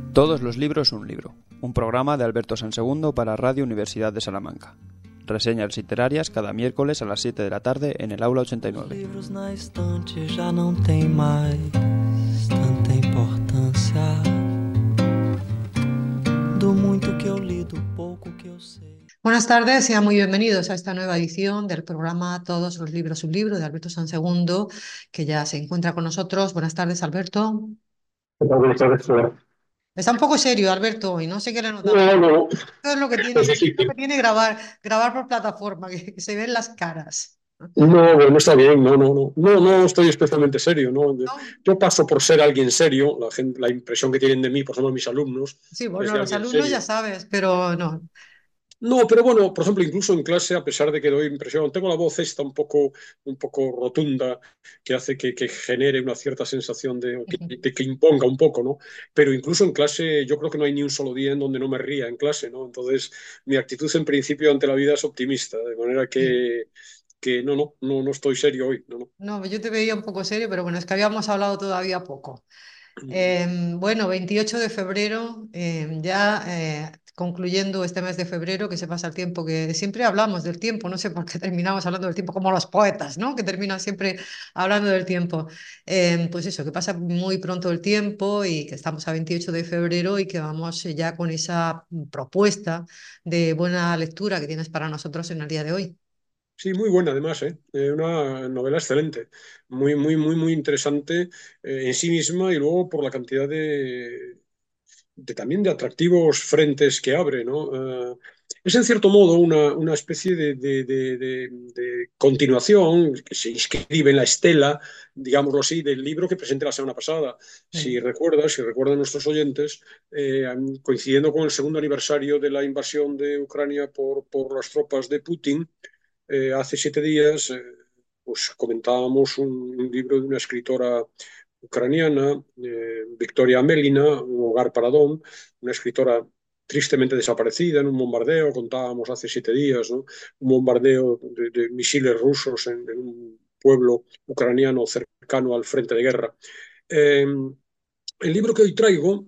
Todos los libros un libro, un programa de Alberto Sansegundo para Radio Universidad de Salamanca. Reseñas literarias cada miércoles a las 7 de la tarde en el aula 89. Los libros na estante ya no tienen más tanta importancia. Do muito que eu li, do pouco que eu sei. Buenas tardes, sean muy bienvenidos a esta nueva edición del programa Todos los libros un libro de Alberto Sansegundo, que ya se encuentra con nosotros. Buenas tardes, Alberto. Buenas tardes, Flora. Está un poco serio, Alberto, hoy, no sé qué le notamos. No, Esto es lo que tiene, es lo que difícil. tiene grabar por plataforma, que se ven las caras. No, bueno, está bien, no estoy especialmente serio, ¿no? ¿No? Yo paso por ser alguien serio, la impresión que tienen de mí, por ejemplo, mis alumnos, Sí, es bueno, de los alguien alumnos ya serio. sabes, pero no. No, pero bueno, por ejemplo, incluso en clase, a pesar de que doy impresión, tengo la voz esta un poco rotunda, que hace que genere una cierta sensación de que imponga un poco, ¿no? Pero incluso en clase, yo creo que no hay ni un solo día en donde no me ría en clase, ¿no? Entonces, mi actitud en principio ante la vida es optimista, de manera Sí. que no estoy serio hoy, no. No, yo te veía un poco serio, pero bueno, es que habíamos hablado todavía poco. No. Bueno, 28 de febrero, ya concluyendo este mes de febrero, que se pasa el tiempo, que siempre hablamos del tiempo, no sé por qué terminamos hablando del tiempo, como los poetas, ¿no? Que terminan siempre hablando del tiempo. Pues eso, que pasa muy pronto el tiempo y que estamos a 28 de febrero y que vamos ya con esa propuesta de buena lectura que tienes para nosotros en el día de hoy. Sí, muy buena además, ¿eh? Una novela excelente, muy interesante en sí misma y luego por la cantidad también de atractivos frentes que abre, ¿no? Es en cierto modo una especie de continuación que se inscribe en la estela, digámoslo así, del libro que presenté la semana pasada. Sí. Si recuerdan nuestros oyentes, coincidiendo con el segundo aniversario de la invasión de Ucrania por las tropas de Putin, hace 7 días pues comentábamos un libro de una escritora ucraniana, Victoria Amelina, Un hogar para Don, una escritora tristemente desaparecida en un bombardeo, contábamos hace 7 días, ¿no? Un bombardeo de misiles rusos en un pueblo ucraniano cercano al frente de guerra. Eh, el libro que hoy traigo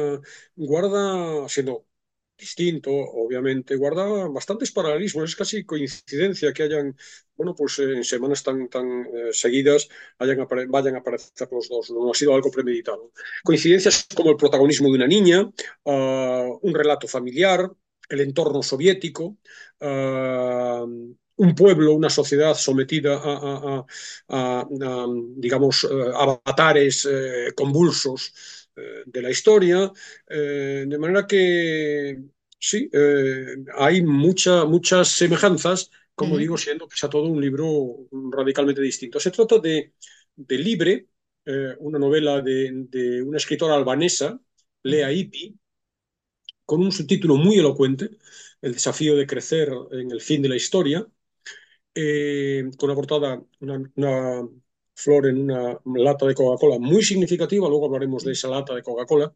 guarda, siendo distinto, obviamente, guarda bastantes paralelismos. Es casi coincidencia que hayan, bueno, pues en semanas tan seguidas vayan a aparecer los dos. No ha sido algo premeditado. Coincidencias como el protagonismo de una niña, un relato familiar, el entorno soviético, un pueblo, una sociedad sometida digamos, avatares convulsos de la historia, de manera que sí, hay muchas semejanzas, como digo, Ujú. siendo que sea todo un libro radicalmente distinto. Se trata de Libre, una novela de una escritora albanesa, Lea Ujú. Ypi, con un subtítulo muy elocuente, El desafío de crecer en el fin de la historia, con la portada una flor en una lata de Coca-Cola muy significativa, luego hablaremos de esa lata de Coca-Cola.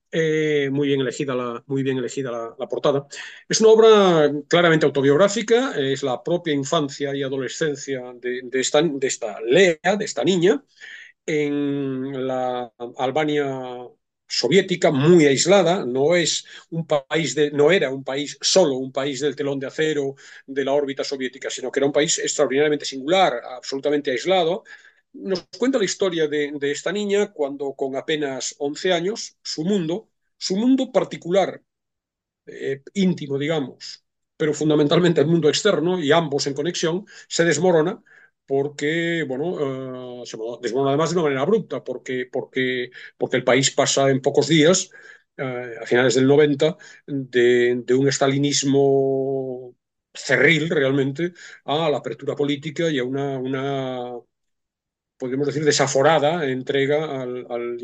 Muy bien elegida la portada. Es una obra claramente autobiográfica, es la propia infancia y adolescencia de esta Lea, de esta niña, en la Albania soviética, muy aislada, no era un país, solo un país del telón de acero de la órbita soviética, sino que era un país extraordinariamente singular, absolutamente aislado. Nos cuenta la historia de esta niña cuando con apenas 11 años, su mundo particular, íntimo, digamos, pero fundamentalmente el mundo externo y ambos en conexión, se desmorona porque, bueno, se desmorona además de una manera abrupta, porque el país pasa en pocos días, a finales del 90, de un estalinismo cerril realmente a la apertura política y a una podemos decir, desaforada entrega al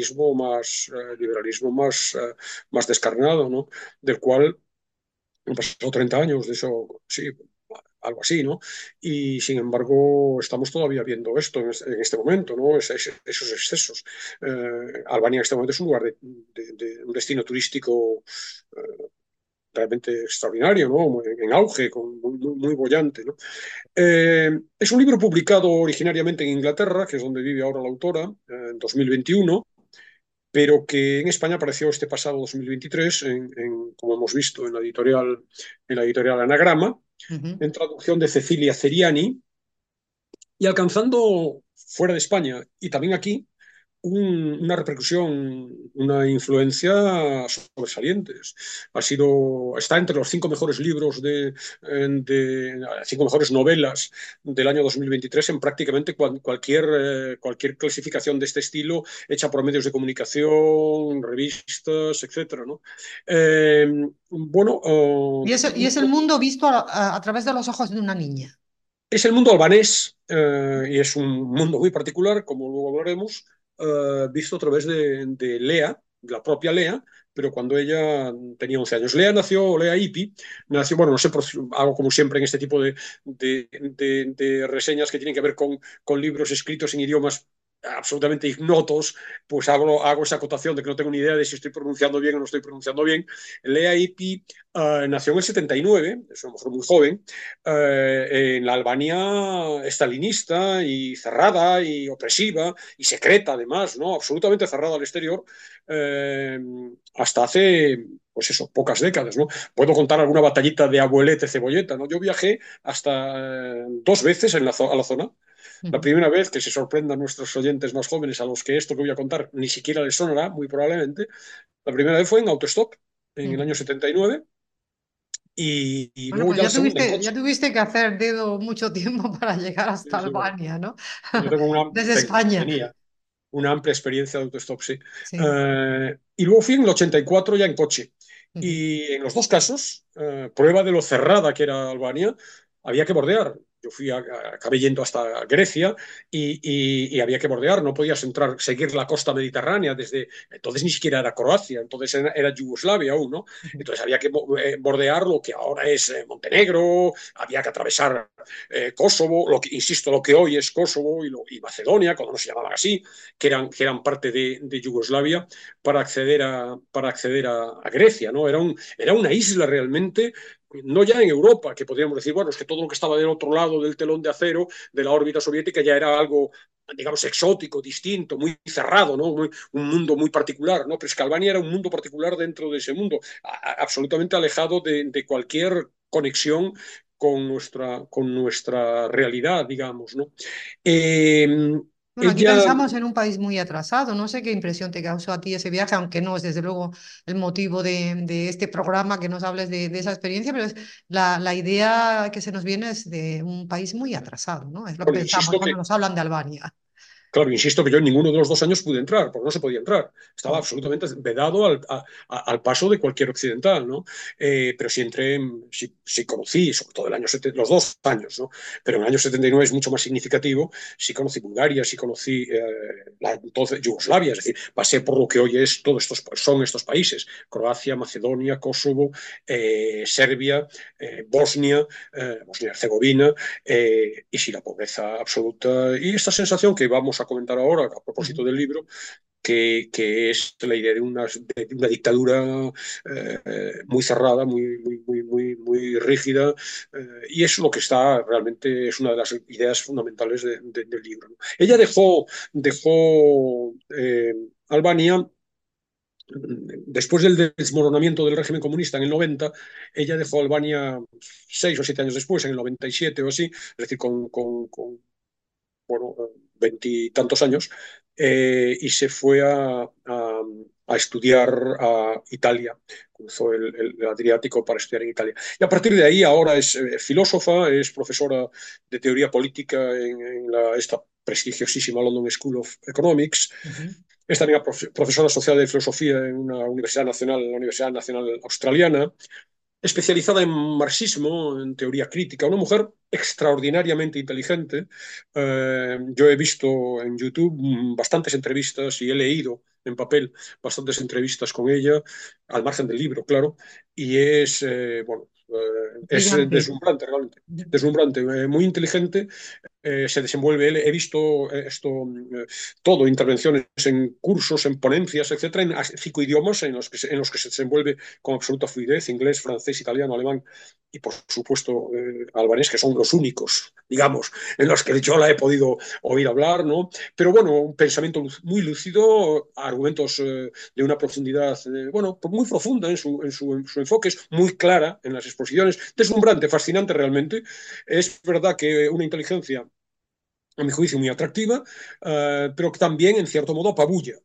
liberalismo más descarnado, ¿no? Del cual han pasado 30 años, de eso, sí, algo así, ¿no? Y sin embargo, estamos todavía viendo esto en este momento, ¿no? Esos excesos. Albania en este momento es un lugar un destino turístico realmente extraordinario, ¿no? En auge, muy bollante, ¿no? Es un libro publicado originariamente en Inglaterra, que es donde vive ahora la autora, en 2021, pero que en España apareció este pasado 2023, como hemos visto en la editorial Anagrama, Ujú. en traducción de Cecilia Ceriani, y alcanzando fuera de España y también aquí una repercusión, una influencia sobresalientes. Está entre los 5 mejores libros cinco mejores novelas del año 2023 en prácticamente cualquier clasificación de este estilo hecha por medios de comunicación, revistas, etcétera, ¿no? Eh, bueno, Y es el mundo visto a través de los ojos de una niña. es el mundo albanés y es un mundo muy particular, como luego hablaremos, visto a través de Lea, la propia Lea, pero cuando ella tenía 11 años. Lea Ipi, nació, bueno, no sé, hago como siempre en este tipo de reseñas que tienen que ver con libros escritos en idiomas absolutamente ignotos, pues hago esa acotación de que no tengo ni idea de si estoy pronunciando bien o no estoy pronunciando bien. Lea Ipi nació en el 79, es una mujer muy joven, en la Albania estalinista y cerrada y opresiva y secreta además, ¿no? Absolutamente cerrada al exterior, eh, hasta hace, pues eso, pocas décadas, ¿no? Puedo contar alguna batallita de abuelete cebolleta, ¿no? Yo viajé hasta 2 veces a la zona. La Ujú, primera vez, que se sorprendan nuestros oyentes más jóvenes a los que esto que voy a contar ni siquiera les sonará, muy probablemente, la primera vez fue en autostop en el ujú. año 79 y Bueno, luego pues ya la segunda en ya coche. tuviste que hacer dedo mucho tiempo para llegar hasta Sí, sí, bueno. Albania, ¿no? Yo Desde España. tenía una amplia experiencia de autostop, sí. Sí. Y luego fui en el 84 ya en coche. Ujú, Y en los dos casos, prueba de lo cerrada que era Albania, había que bordear. Acabé yendo hasta Grecia y había que bordear, no podías entrar, seguir la costa mediterránea desde, entonces ni siquiera era Croacia, entonces era Yugoslavia aún, ¿no? ujú. Entonces había que bordear lo que ahora es Montenegro, había que atravesar Kosovo, insisto, lo que hoy es Kosovo y Macedonia, cuando no se llamaban así, que eran parte de Yugoslavia, para acceder a Grecia, ¿no? Era una isla realmente, no ya en Europa, que podríamos decir, bueno, es que todo lo que estaba del otro lado del telón de acero de la órbita soviética ya era algo, digamos, exótico, distinto, muy cerrado, ¿no? Un mundo muy particular, ¿no? Pero es que Albania era un mundo particular dentro de ese mundo, absolutamente alejado de cualquier conexión con nuestra realidad, digamos, ¿no? Eh, Bueno, aquí ella, pensamos en un país muy atrasado. No sé qué impresión te causó a ti ese viaje, aunque no es desde luego el motivo de este programa que nos hables de esa experiencia, pero es la idea que se nos viene es de un país muy atrasado, ¿no? Es lo que bueno, pensamos cuando nos hablan de Albania. insisto que yo en ninguno de los 2 años pude entrar, porque no se podía entrar. Estaba Mm. absolutamente vedado al paso de cualquier occidental, ¿no? Pero sí entré, sí conocí, sobre todo los 2 años, ¿no? Pero en el año 79 es mucho más significativo. Sí conocí Bulgaria, sí conocí entonces Yugoslavia, es decir, pasé por lo que hoy son estos países: Croacia, Macedonia, Kosovo, Serbia, Bosnia, Bosnia-Herzegovina, y sí, la pobreza absoluta y esta sensación que vamos a comentar ahora a propósito Ujú. del libro, que es la idea de una dictadura muy cerrada, muy rígida, y es lo que realmente es una de las ideas fundamentales del libro, ¿no? Ella dejó Albania después del desmoronamiento del régimen comunista en el 90. Ella dejó Albania 6 o 7 años después, en el 97 o así, es decir, bueno, veintitantos años, y se fue a estudiar a Italia. Cruzó el Adriático para estudiar en Italia. Y a partir de ahí ahora es filósofa, es profesora de teoría política en esta prestigiosísima London School of Economics. Ujú. Es también profesora asociada de filosofía en una universidad nacional, en la Universidad Nacional Australiana, especializada en marxismo, en teoría crítica, una mujer extraordinariamente inteligente. Yo he visto en YouTube bastantes entrevistas y he leído en papel bastantes entrevistas con ella, al margen del libro, claro, y bueno, Es Brillante. deslumbrante, realmente. Deslumbrante, muy inteligente. Se desenvuelve, he visto todo, intervenciones en cursos, en ponencias, etcétera, en 5 idiomas en los que se desenvuelve con absoluta fluidez: inglés, francés, italiano, alemán y, por supuesto, albanés, que son los únicos, digamos, en los que yo la he podido oír hablar, ¿no? Pero bueno, un pensamiento muy lúcido, argumentos de una profundidad, bueno, muy profunda en su enfoque, es muy clara en las exposiciones, deslumbrante, fascinante realmente. Es verdad que una inteligencia, a mi juicio, muy atractiva, pero que también, en cierto modo, apabulla,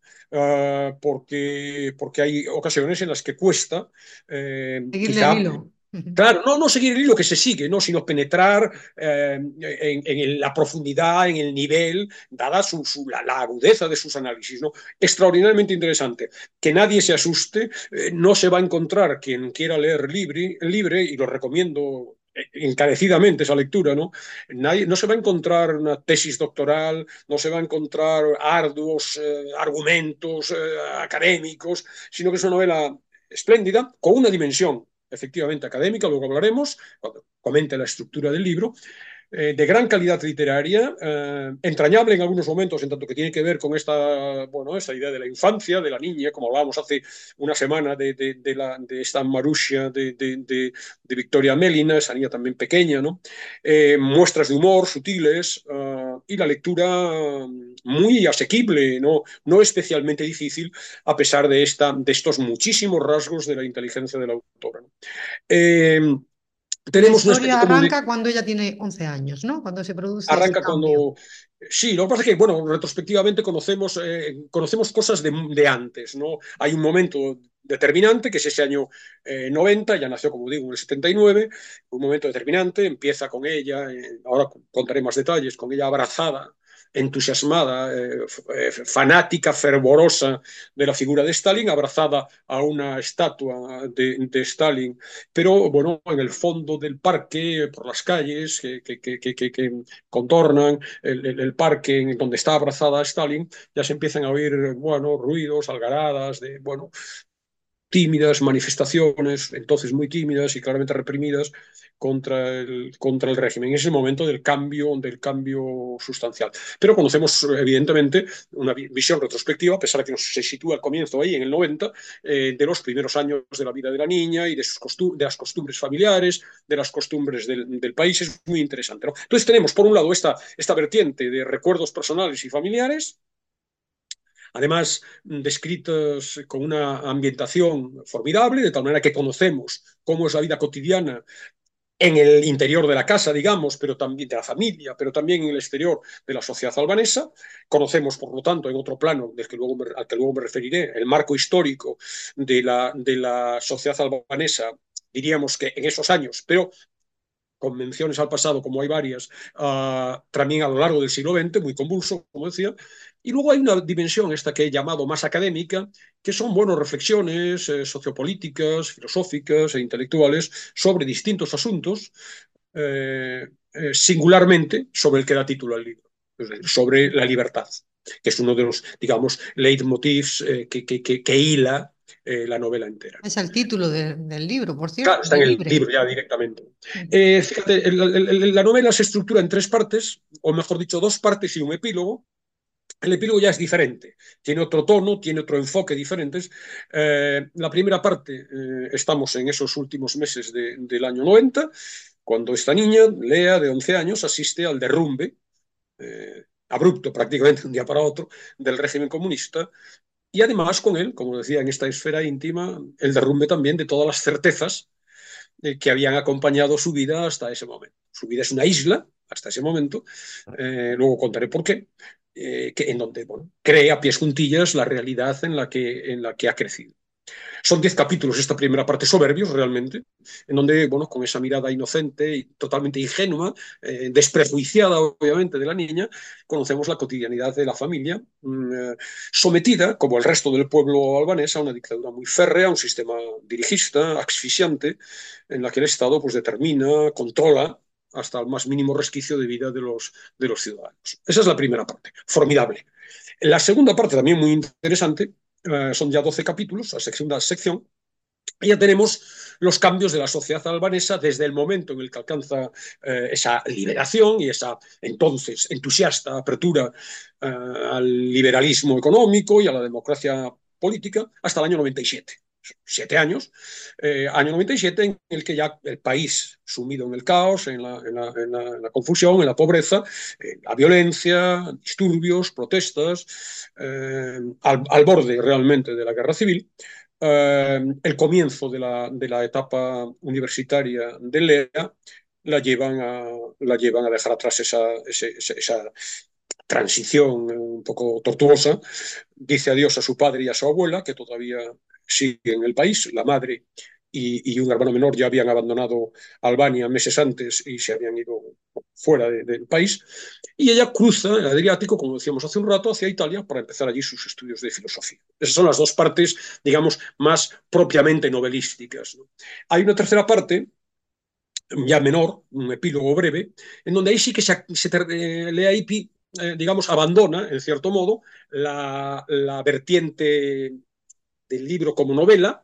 porque hay ocasiones en las que cuesta, Seguirle el quizá. hilo. Claro, no seguir el hilo que se sigue, ¿no? Sino penetrar en la profundidad, en el nivel, dada la agudeza de sus análisis, ¿no? Extraordinariamente interesante. Que nadie se asuste, no se va a encontrar quien quiera leer libre, y lo recomiendo encarecidamente esa lectura, ¿no? No se va a encontrar una tesis doctoral, no se va a encontrar arduos argumentos académicos, sino que es una novela espléndida, con una dimensión efectivamente académica, luego hablaremos, cuando comente la estructura del libro, de gran calidad literaria, entrañable en algunos momentos, en tanto que tiene que ver con esta idea de la infancia, de la niña, como hablábamos hace una semana de esta Marussia de Victoria Mélina, esa niña también pequeña, ¿no? Muestras de humor sutiles, y la lectura muy asequible, no especialmente difícil, a pesar de estos muchísimos rasgos de la inteligencia de la autora, ¿no? Eh, Y la Tenemos una especie historia como de. arranca cuando ella tiene 11 años, ¿no? Cuando se produce ese Arranca cambio. cuando. Sí, lo que pasa es que, bueno, retrospectivamente conocemos cosas de antes, ¿no? Hay un momento determinante, que es ese año 90, ya nació, como digo, en el 79, un momento determinante, empieza con ella, ahora contaré más detalles, con ella abrazada, entusiasmada, fanática, fervorosa de la figura de Stalin, abrazada a una estatua de Stalin, pero bueno, en el fondo del parque, por las calles que contornan el parque en donde está abrazada a Stalin, ya se empiezan a oír, bueno, ruidos, algaradas, bueno, tímidas manifestaciones, entonces muy tímidas y claramente reprimidas, contra el régimen. Es el momento del cambio sustancial. Pero conocemos, evidentemente, una visión retrospectiva, a pesar de que se sitúa al comienzo ahí, en el 90, de los primeros años de la vida de la niña y de las costumbres familiares, de las costumbres del país. Es muy interesante, ¿no? Entonces tenemos, por un lado, esta vertiente de recuerdos personales y familiares, además descritos con una ambientación formidable, de tal manera que conocemos cómo es la vida cotidiana en el interior de la casa, digamos, pero también de la familia, pero también en el exterior de la sociedad albanesa. Conocemos, por lo tanto, en otro plano al que luego me referiré, el marco histórico de la sociedad albanesa, diríamos que en esos años, pero con menciones al pasado, como hay varias, también a lo largo del siglo XX, muy convulso, como decía. Y luego hay una dimensión, esta que he llamado más académica, que son, bueno, reflexiones sociopolíticas, filosóficas e intelectuales sobre distintos asuntos, singularmente sobre el que da título al libro, es decir, sobre la libertad, que es uno de los, digamos, leitmotivs que hila la novela entera. Es el título del libro, por cierto, Claro, está de en el Libre. libro ya directamente. Fíjate, la novela se estructura en 3 partes, o mejor dicho, 2 partes y un epílogo. El epílogo ya es diferente, tiene otro tono, tiene otro enfoque diferente. La primera parte, estamos en esos últimos meses del año 90, cuando esta niña, Lea, de 11 años, asiste al derrumbe, abrupto prácticamente de un día para otro, del régimen comunista, y además con él, como decía, en esta esfera íntima, el derrumbe también de todas las certezas que habían acompañado su vida hasta ese momento. Su vida es una isla hasta ese momento, luego contaré por qué, en donde, bueno, cree a pies juntillas la realidad en la que ha crecido. Son 10 capítulos esta primera parte, soberbios realmente, en donde, bueno, con esa mirada inocente y totalmente ingenua, desprejuiciada obviamente de la niña, conocemos la cotidianidad de la familia, sometida, como el resto del pueblo albanés, a una dictadura muy férrea, a un sistema dirigista, asfixiante, en la que el Estado pues determina, controla hasta el más mínimo resquicio de vida de los ciudadanos. Esa es la primera parte, formidable. La segunda parte, también muy interesante, son ya 12 capítulos, la segunda sección, Y ya tenemos los cambios de la sociedad albanesa desde el momento en el que alcanza esa liberación y esa entonces entusiasta apertura al liberalismo económico y a la democracia política hasta el año 97. 7 años, año 97 en el que ya el país sumido en el caos, en la confusión, en la pobreza, en la violencia, disturbios, protestas, al borde realmente de la guerra civil, el comienzo de la etapa universitaria de Lea la llevan a dejar atrás esa transición un poco tortuosa. Dice adiós a su padre y a su abuela, que todavía siguen en el país. La madre y un hermano menor ya habían abandonado Albania meses antes y se habían ido fuera del país. Y ella cruza el Adriático, como decíamos hace un rato, hacia Italia para empezar allí sus estudios de filosofía. Esas son las dos partes, digamos, más propiamente novelísticas, ¿no? Hay una tercera parte, ya menor, un epílogo breve, en donde ahí sí que Lea Ypi, digamos, abandona, en cierto modo, la vertiente del libro como novela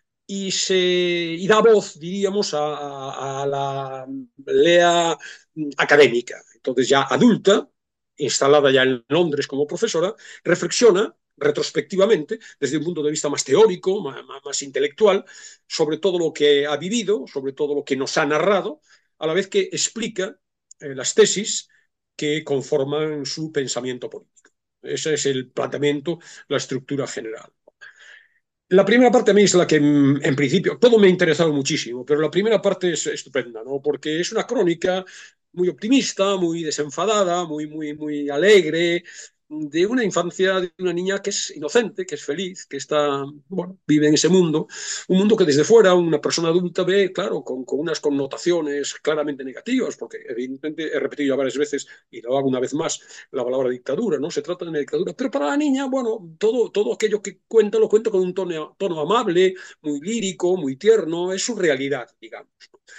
y da voz, diríamos, a la Lea académica. Entonces, ya adulta, instalada ya en Londres como profesora, reflexiona retrospectivamente, desde un punto de vista más teórico, más intelectual, sobre todo lo que ha vivido, sobre todo lo que nos ha narrado, a la vez que explica las tesis que conforman su pensamiento político. Ese es el planteamiento, la estructura general. La primera parte a mí es la que, en principio, todo me ha interesado muchísimo, pero la primera parte es estupenda, ¿no? Porque es una crónica muy optimista, muy desenfadada, muy alegre, de una infancia de una niña que es inocente, que es feliz, que está, bueno, vive en ese mundo, un mundo que desde fuera una persona adulta ve, claro, con unas connotaciones claramente negativas, porque evidentemente he repetido ya varias veces y lo hago una vez más, la palabra dictadura, ¿no? Se trata de una dictadura, pero para la niña, bueno, todo aquello que cuenta lo cuenta con un tono amable, muy lírico, muy tierno, es su realidad, digamos.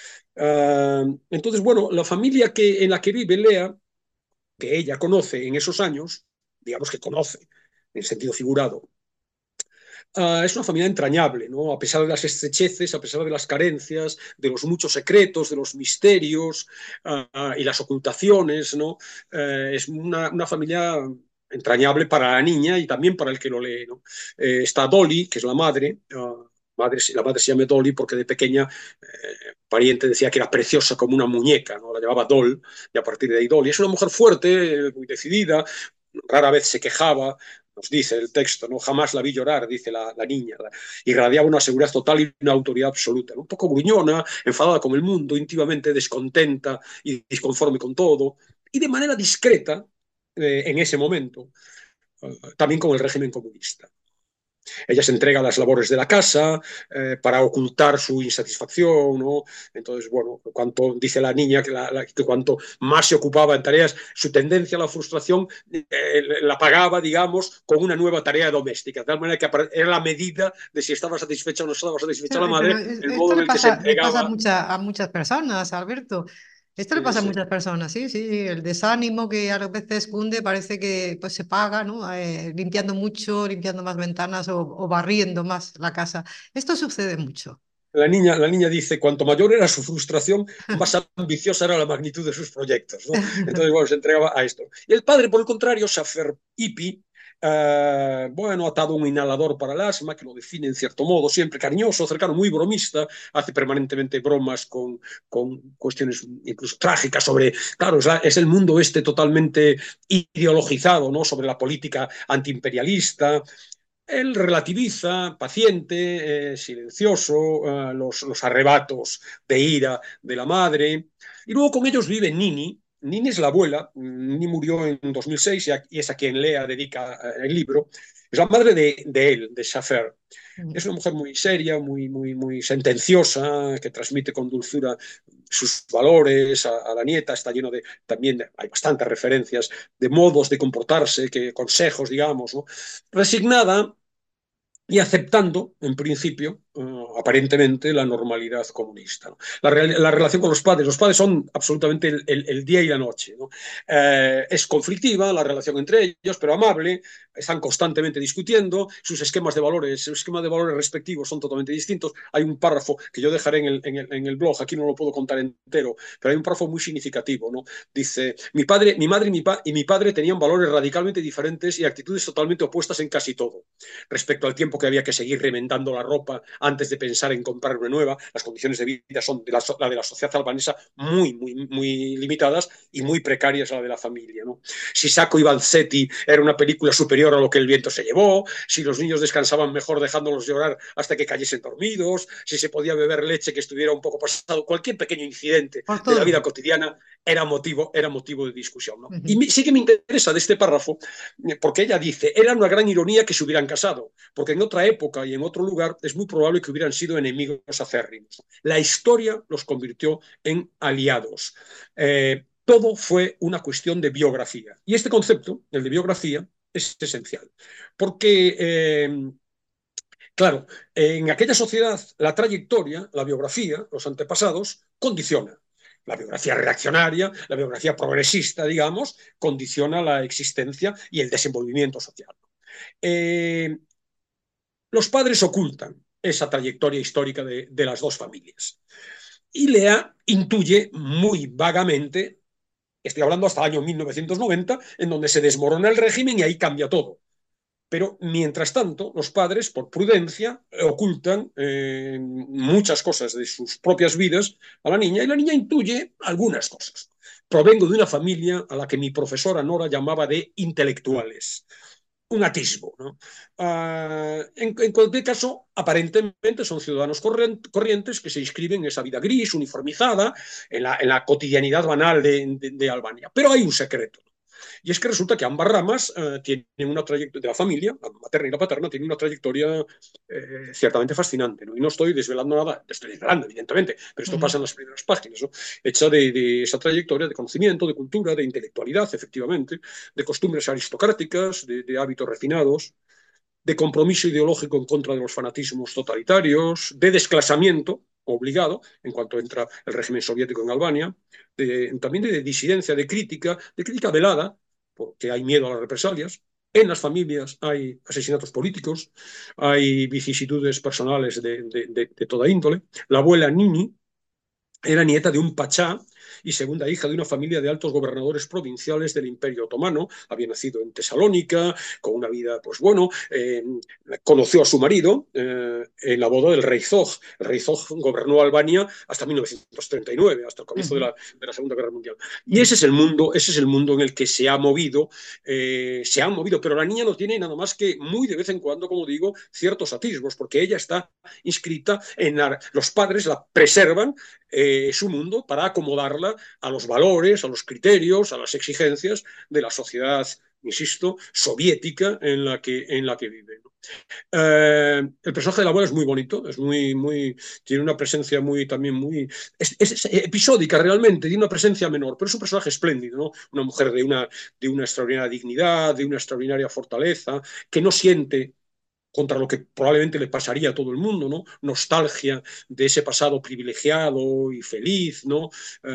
Entonces, bueno, la familia en la que vive Lea, que ella conoce en esos años, digamos que conoce en sentido figurado, es una familia entrañable, ¿no? A pesar de las estrecheces, a pesar de las carencias, de los muchos secretos, de los misterios y las ocultaciones, ¿no? Es una familia entrañable para la niña y también para el que lo lee, ¿no? Está Dolly, que es la madre. La madre se llama Dolly porque de pequeña pariente decía que era preciosa como una muñeca, ¿no? La llamaba Doll y a partir de ahí Dolly. Es una mujer fuerte, muy decidida, rara vez se quejaba, nos dice el texto, ¿no? Jamás la vi llorar, dice la niña, irradiaba una seguridad total y una autoridad absoluta, ¿no? Un poco gruñona, enfadada con el mundo, íntimamente descontenta y disconforme con todo, y de manera discreta, en ese momento, también con el régimen comunista. Ella se entrega a las labores de la casa para ocultar su insatisfacción, ¿no? Entonces, bueno, cuanto dice la niña que cuanto más se ocupaba en tareas, su tendencia a la frustración la pagaba, digamos, con una nueva tarea doméstica, de tal manera que era la medida de si estaba satisfecha o no estaba satisfecha la Pero madre, el esto modo en el que se le pasa entregaba. a muchas personas, Alberto. Esto le Sí, pasa a sí. muchas personas, sí, sí. El desánimo que a veces cunde parece que pues, se paga, ¿no? Limpiando mucho, limpiando más ventanas o barriendo más la casa. Esto sucede mucho. La niña dice, cuanto mayor era su frustración, más ambiciosa era la magnitud de sus proyectos, ¿no? Entonces, bueno, se entregaba a esto. Y el padre, por el contrario, Safer Ipi, bueno, ha atado un inhalador para el asma, que lo define en cierto modo, siempre cariñoso, cercano, muy bromista, hace permanentemente bromas con cuestiones incluso trágicas sobre, claro, es el mundo este totalmente ideologizado, ¿no? Sobre la política antiimperialista. Él relativiza, paciente, silencioso, los arrebatos de ira de la madre. Y luego con ellos vive Nini. Nini es la abuela. Nini murió en 2006 y es a quien Lea dedica el libro. Es la madre de él, de Safer. Es una mujer muy seria, muy sentenciosa, que transmite con dulzura sus valores a la nieta. Está lleno también hay bastantes referencias de modos de comportarse, consejos, digamos, ¿no? Resignada, y aceptando, en principio, aparentemente la normalidad comunista, ¿no? La relación con los padres son absolutamente el día y la noche, ¿no? Es conflictiva la relación entre ellos, pero amable, están constantemente discutiendo, sus esquemas de valores, sus esquemas de valores respectivos son totalmente distintos. Hay un párrafo que yo dejaré en el blog, aquí no lo puedo contar entero, pero hay un párrafo muy significativo, ¿no? Dice, mi padre, mi madre y mi padre tenían valores radicalmente diferentes y actitudes totalmente opuestas en casi todo. Respecto al tiempo que había que seguir remendando la ropa antes de pensar en comprar una nueva, las condiciones de vida son la de la sociedad albanesa muy limitadas y muy precarias a la de la familia, ¿no? Si Sacco y Vanzetti era una película superior a lo que el viento se llevó, si los niños descansaban mejor dejándolos llorar hasta que cayesen dormidos, si se podía beber leche que estuviera un poco pasado, cualquier pequeño incidente Por de la todo. vida cotidiana era motivo de discusión, ¿no? Y sí que me interesa de este párrafo, porque ella dice, era una gran ironía que se hubieran casado, porque en otra época y en otro lugar es muy probable que hubieran sido enemigos acérrimos. La historia los convirtió en aliados. Todo fue una cuestión de biografía. Y este concepto, el de biografía, es esencial. Porque, claro, en aquella sociedad la trayectoria, la biografía, los antepasados, condiciona. La biografía reaccionaria, la biografía progresista, digamos, condiciona la existencia y el desenvolvimiento social. Eh, los padres ocultan esa trayectoria histórica de las dos familias. Y Lea intuye muy vagamente, estoy hablando hasta el año 1990, en donde se desmorona el régimen y ahí cambia todo. Pero mientras tanto, los padres, por prudencia, ocultan muchas cosas de sus propias vidas a la niña y la niña intuye algunas cosas. Provengo de una familia a la que mi profesora Nora llamaba de intelectuales, un atisbo, ¿no? En cualquier caso, aparentemente son ciudadanos corrientes que se inscriben en esa vida gris, uniformizada, en la cotidianidad banal de Albania. Pero hay un secreto. Y es que resulta que ambas ramas tienen una trayectoria de la familia, la materna y la paterna, tienen una trayectoria ciertamente fascinante, ¿no? Y no estoy desvelando nada, estoy desvelando, evidentemente, pero esto pasa en las primeras páginas, ¿no? Hecha de esa trayectoria de conocimiento, de cultura, de intelectualidad, efectivamente, de costumbres aristocráticas, de hábitos refinados, de compromiso ideológico en contra de los fanatismos totalitarios, de desclasamiento obligado en cuanto entra el régimen soviético en Albania, también de disidencia, de crítica velada, porque hay miedo a las represalias. En las familias hay asesinatos políticos, hay vicisitudes personales de toda índole. La abuela Nini era nieta de un pachá y segunda hija de una familia de altos gobernadores provinciales del Imperio Otomano. Había nacido en Tesalónica, con una vida, pues bueno, conoció a su marido en la boda del rey Zog. El rey Zog gobernó Albania hasta 1939, hasta el comienzo de la Segunda Guerra Mundial. Y ese es el mundo en el que se han movido, pero la niña no tiene nada más que muy de vez en cuando, como digo, ciertos atisbos, porque ella está inscrita los padres la preservan su mundo para acomodarla a los valores, a los criterios, a las exigencias de la sociedad, insisto, soviética en la que vive, ¿no? El personaje de la abuela es muy bonito, tiene una presencia es episódica realmente, tiene una presencia menor, pero es un personaje espléndido, ¿no? Una mujer de una extraordinaria dignidad, de una extraordinaria fortaleza, que no siente contra lo que probablemente le pasaría a todo el mundo, ¿no? Nostalgia de ese pasado privilegiado y feliz, ¿no?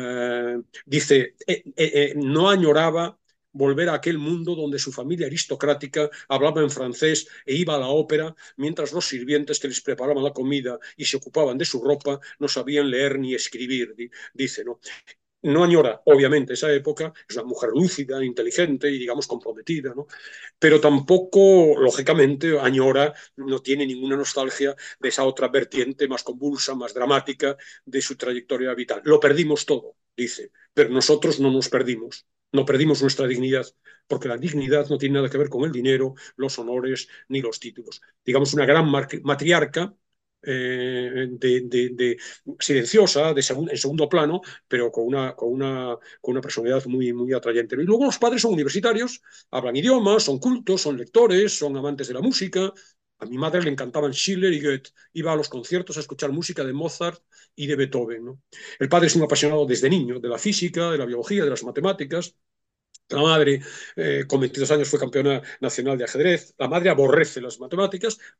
Dice, no añoraba volver a aquel mundo donde su familia aristocrática hablaba en francés e iba a la ópera, mientras los sirvientes que les preparaban la comida y se ocupaban de su ropa no sabían leer ni escribir, dice, ¿no? No añora, obviamente, esa época, es una mujer lúcida, inteligente y, digamos, comprometida, ¿no? Pero tampoco, lógicamente, añora, no tiene ninguna nostalgia de esa otra vertiente más convulsa, más dramática de su trayectoria vital. Lo perdimos todo, dice, pero nosotros no nos perdimos, no perdimos nuestra dignidad, porque la dignidad no tiene nada que ver con el dinero, los honores ni los títulos. Digamos, una gran matriarca silenciosa, en segundo plano, pero con una personalidad muy atrayente. Y luego los padres son universitarios, hablan idiomas, son cultos, son lectores, son amantes de la música. A mi madre le encantaban Schiller y Goethe. Iba a los conciertos a escuchar música de Mozart y de Beethoven, ¿no? El padre es un apasionado desde niño de la física, de la biología, de las matemáticas. La madre, con 22 años, fue campeona nacional de ajedrez. La madre aborrece las matemáticas, pero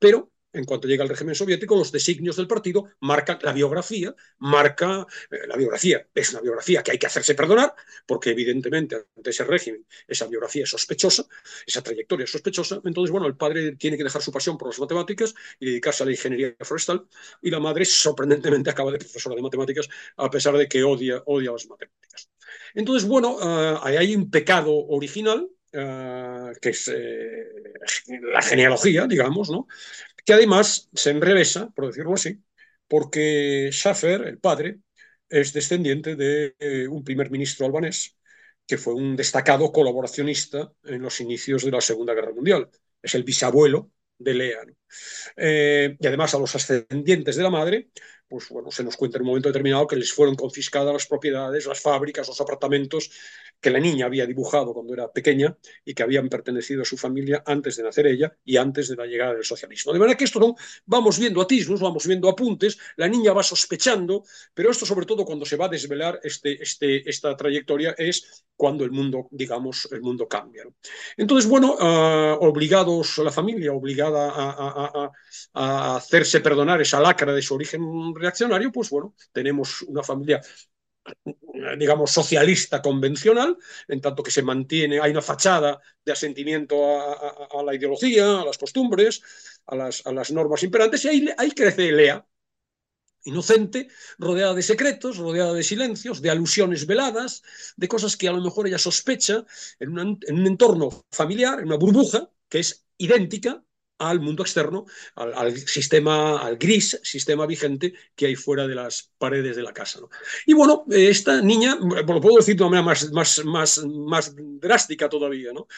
en cuanto llega el régimen soviético, los designios del partido marcan la biografía, la biografía es una biografía que hay que hacerse perdonar, porque evidentemente ante ese régimen esa biografía es sospechosa, esa trayectoria es sospechosa. Entonces, bueno, el padre tiene que dejar su pasión por las matemáticas y dedicarse a la ingeniería forestal, y la madre sorprendentemente acaba de profesora de matemáticas, a pesar de que odia las matemáticas. Entonces, bueno, ahí hay un pecado original, que es la genealogía, digamos, ¿no? Que además se enrevesa, por decirlo así, porque Schaffer, el padre, es descendiente de un primer ministro albanés que fue un destacado colaboracionista en los inicios de la Segunda Guerra Mundial. Es el bisabuelo de Lea, ¿no? Y además a los ascendientes de la madre, pues bueno, se nos cuenta en un momento determinado que les fueron confiscadas las propiedades, las fábricas, los apartamentos que la niña había dibujado cuando era pequeña y que habían pertenecido a su familia antes de nacer ella y antes de la llegada del socialismo. De manera que esto no, vamos viendo atisbos, vamos viendo apuntes, la niña va sospechando, pero esto sobre todo cuando se va a desvelar esta trayectoria es cuando el mundo, digamos, el mundo cambia, ¿no? Entonces, bueno, obligados, la familia obligada a hacerse perdonar esa lacra de su origen reaccionario, pues bueno, tenemos una familia, digamos, socialista convencional, en tanto que se mantiene, hay una fachada de asentimiento a la ideología, a las costumbres, a las normas imperantes, y ahí crece Lea, inocente, rodeada de secretos, rodeada de silencios, de alusiones veladas, de cosas que a lo mejor ella sospecha en un entorno familiar, en una burbuja que es idéntica al mundo externo, al sistema, al gris sistema vigente que hay fuera de las paredes de la casa, ¿no? Y bueno, esta niña, lo puedo decir de una manera más drástica todavía, ¿no?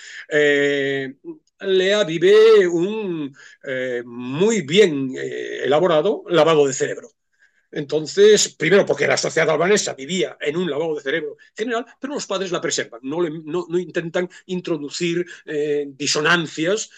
Lea vive un muy bien elaborado lavado de cerebro. Entonces, primero porque la sociedad albanesa vivía en un lavado de cerebro general, pero los padres la preservan, no intentan introducir disonancias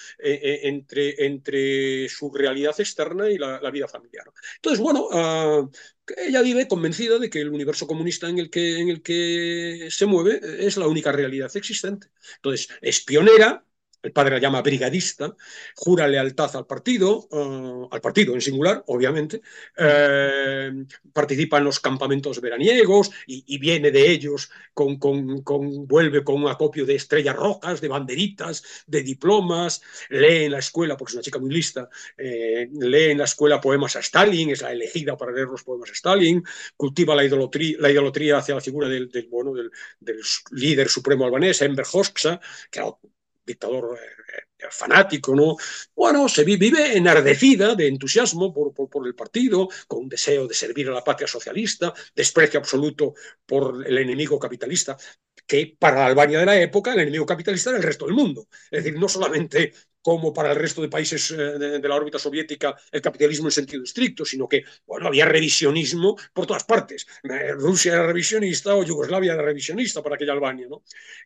entre su realidad externa y la vida familiar. Entonces, bueno, ella vive convencida de que el universo comunista en el que se mueve es la única realidad existente. Entonces, es pionera. El padre la llama brigadista, jura lealtad al partido en singular, obviamente, eh, participa en los campamentos veraniegos y viene de ellos, vuelve con un acopio de estrellas rojas, de banderitas, de diplomas, lee en la escuela, porque es una chica muy lista, lee en la escuela poemas a Stalin, es la elegida para leer los poemas a Stalin, cultiva la idolatría hacia la figura del líder supremo albanés, Enver Hoxha, que era dictador fanático, ¿no? Bueno, se vive enardecida de entusiasmo por el partido, con un deseo de servir a la patria socialista, desprecio absoluto por el enemigo capitalista, que para la Albania de la época el enemigo capitalista era el resto del mundo. Es decir, no solamente como para el resto de países de la órbita soviética el capitalismo en sentido estricto, sino que, bueno, había revisionismo por todas partes. Rusia era revisionista o Yugoslavia era revisionista para aquella Albania, ¿no?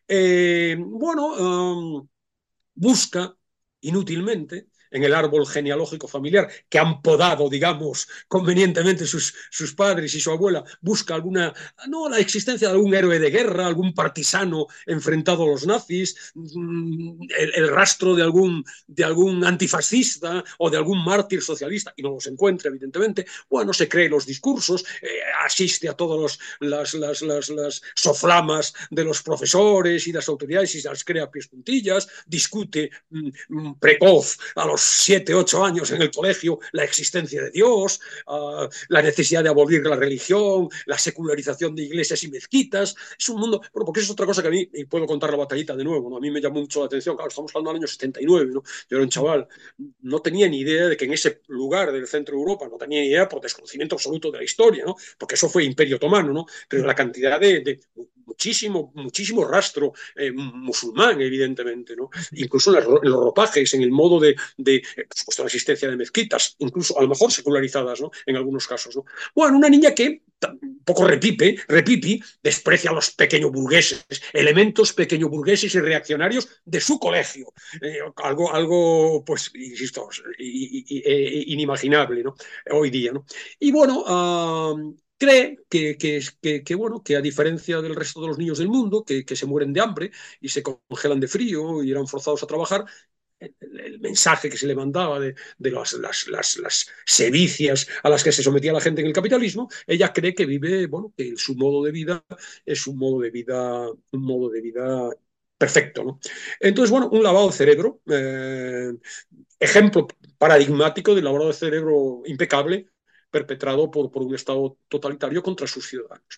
Bueno, busca inútilmente en el árbol genealógico familiar que han podado, digamos, convenientemente sus padres y su abuela, busca la existencia de algún héroe de guerra, algún partisano enfrentado a los nazis, el rastro de algún antifascista o de algún mártir socialista, y no los encuentra, evidentemente. Bueno, se cree los discursos, asiste a todas las soflamas de los profesores y las autoridades y se las crea a pies juntillas, discute precoz a los 7, 8 años en el colegio la existencia de Dios, la necesidad de abolir la religión, la secularización de iglesias y mezquitas. Es un mundo, bueno, porque eso es otra cosa que a mí, y puedo contar la batallita de nuevo, ¿no? A mí me llamó mucho la atención, claro, estamos hablando del año 79, ¿no? Yo era un chaval, no tenía ni idea de que en ese lugar del centro de Europa, no tenía ni idea por desconocimiento absoluto de la historia, ¿no? Porque eso fue Imperio Otomano, ¿no? Pero la cantidad de muchísimo rastro musulmán, evidentemente, ¿no? Incluso en los ropajes, en el modo por supuesto, la existencia de mezquitas, incluso a lo mejor secularizadas, ¿no? En algunos casos, ¿no? Bueno, una niña que un poco repipi, desprecia a los pequeños burgueses, elementos pequeño burgueses y reaccionarios de su colegio. Algo, pues, insisto, inimaginable, ¿no? Hoy día, ¿no? Y bueno, cree bueno, que a diferencia del resto de los niños del mundo, que se mueren de hambre y se congelan de frío y eran forzados a trabajar, el mensaje que se le mandaba de las sevicias a las que se sometía la gente en el capitalismo, ella cree que vive, bueno, que su modo de vida es un modo de vida perfecto, ¿no? Entonces, bueno, un lavado de cerebro, ejemplo paradigmático del lavado de cerebro impecable perpetrado por un Estado totalitario contra sus ciudadanos.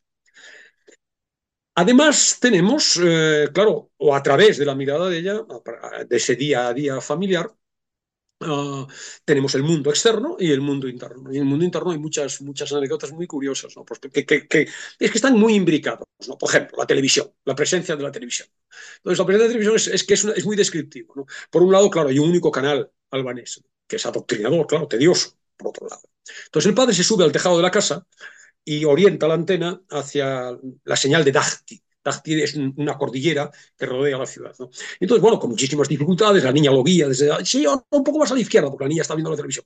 Además, tenemos, claro, o a través de la mirada de ella, de ese día a día familiar, tenemos el mundo externo y el mundo interno. Y en el mundo interno hay muchas anécdotas muy curiosas, ¿no? Pues es que están muy imbricados, ¿no? Por ejemplo, la televisión, la presencia de la televisión. Entonces, la presencia de la televisión es muy descriptivo, ¿no? Por un lado, claro, hay un único canal albanés, que es adoctrinador, claro, tedioso, por otro lado. Entonces, el padre se sube al tejado de la casa y orienta la antena hacia la señal de Dahti. Dahti es una cordillera que rodea la ciudad, ¿no? Entonces, bueno, con muchísimas dificultades, la niña lo guía desde, sí, un poco más a la izquierda, porque la niña está viendo la televisión.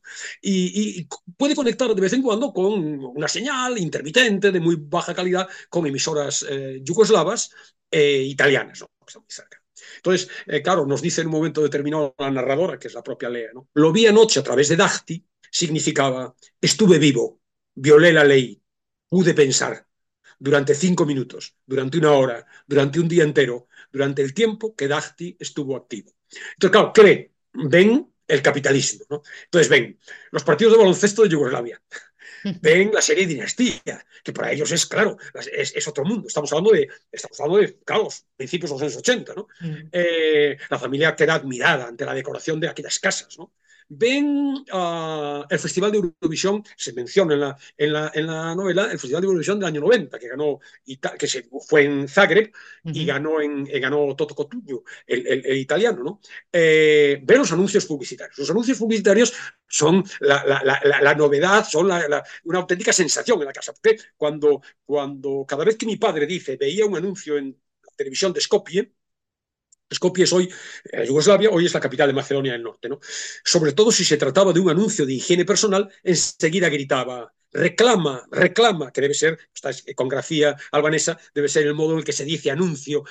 Y puede conectar de vez en cuando con una señal intermitente de muy baja calidad con emisoras yugoslavas italianas, ¿no? Que están muy cerca. Entonces, claro, nos dice en un momento determinado la narradora, que es la propia Lea, ¿no? Lo vi anoche a través de Dahti, significaba, estuve vivo, violé la ley, pude pensar durante 5 minutos, durante una hora, durante un día entero, durante el tiempo que Dahti estuvo activo. Entonces, claro, ven el capitalismo, ¿no? Entonces ven los partidos de baloncesto de Yugoslavia, ven la serie Dinastía, que para ellos es, claro, es otro mundo. Estamos hablando de claro, principios de los años 80, ¿no? La familia queda admirada ante la decoración de aquellas casas, ¿no? Ven el Festival de Eurovisión, se menciona en la novela, el Festival de Eurovisión del año 90, que ganó, fue en Zagreb y ganó Toto Cutugno, el italiano, ¿no? Ven los anuncios publicitarios. Los anuncios publicitarios son la novedad, son una auténtica sensación en la casa. Porque cuando cada vez que mi padre veía un anuncio en la televisión de Skopje, Skopje es hoy, Yugoslavia, hoy es la capital de Macedonia del Norte, ¿no? Sobre todo si se trataba de un anuncio de higiene personal, enseguida gritaba, reclama, reclama, que debe ser, esta iconografía albanesa, debe ser el modo en el que se dice anuncio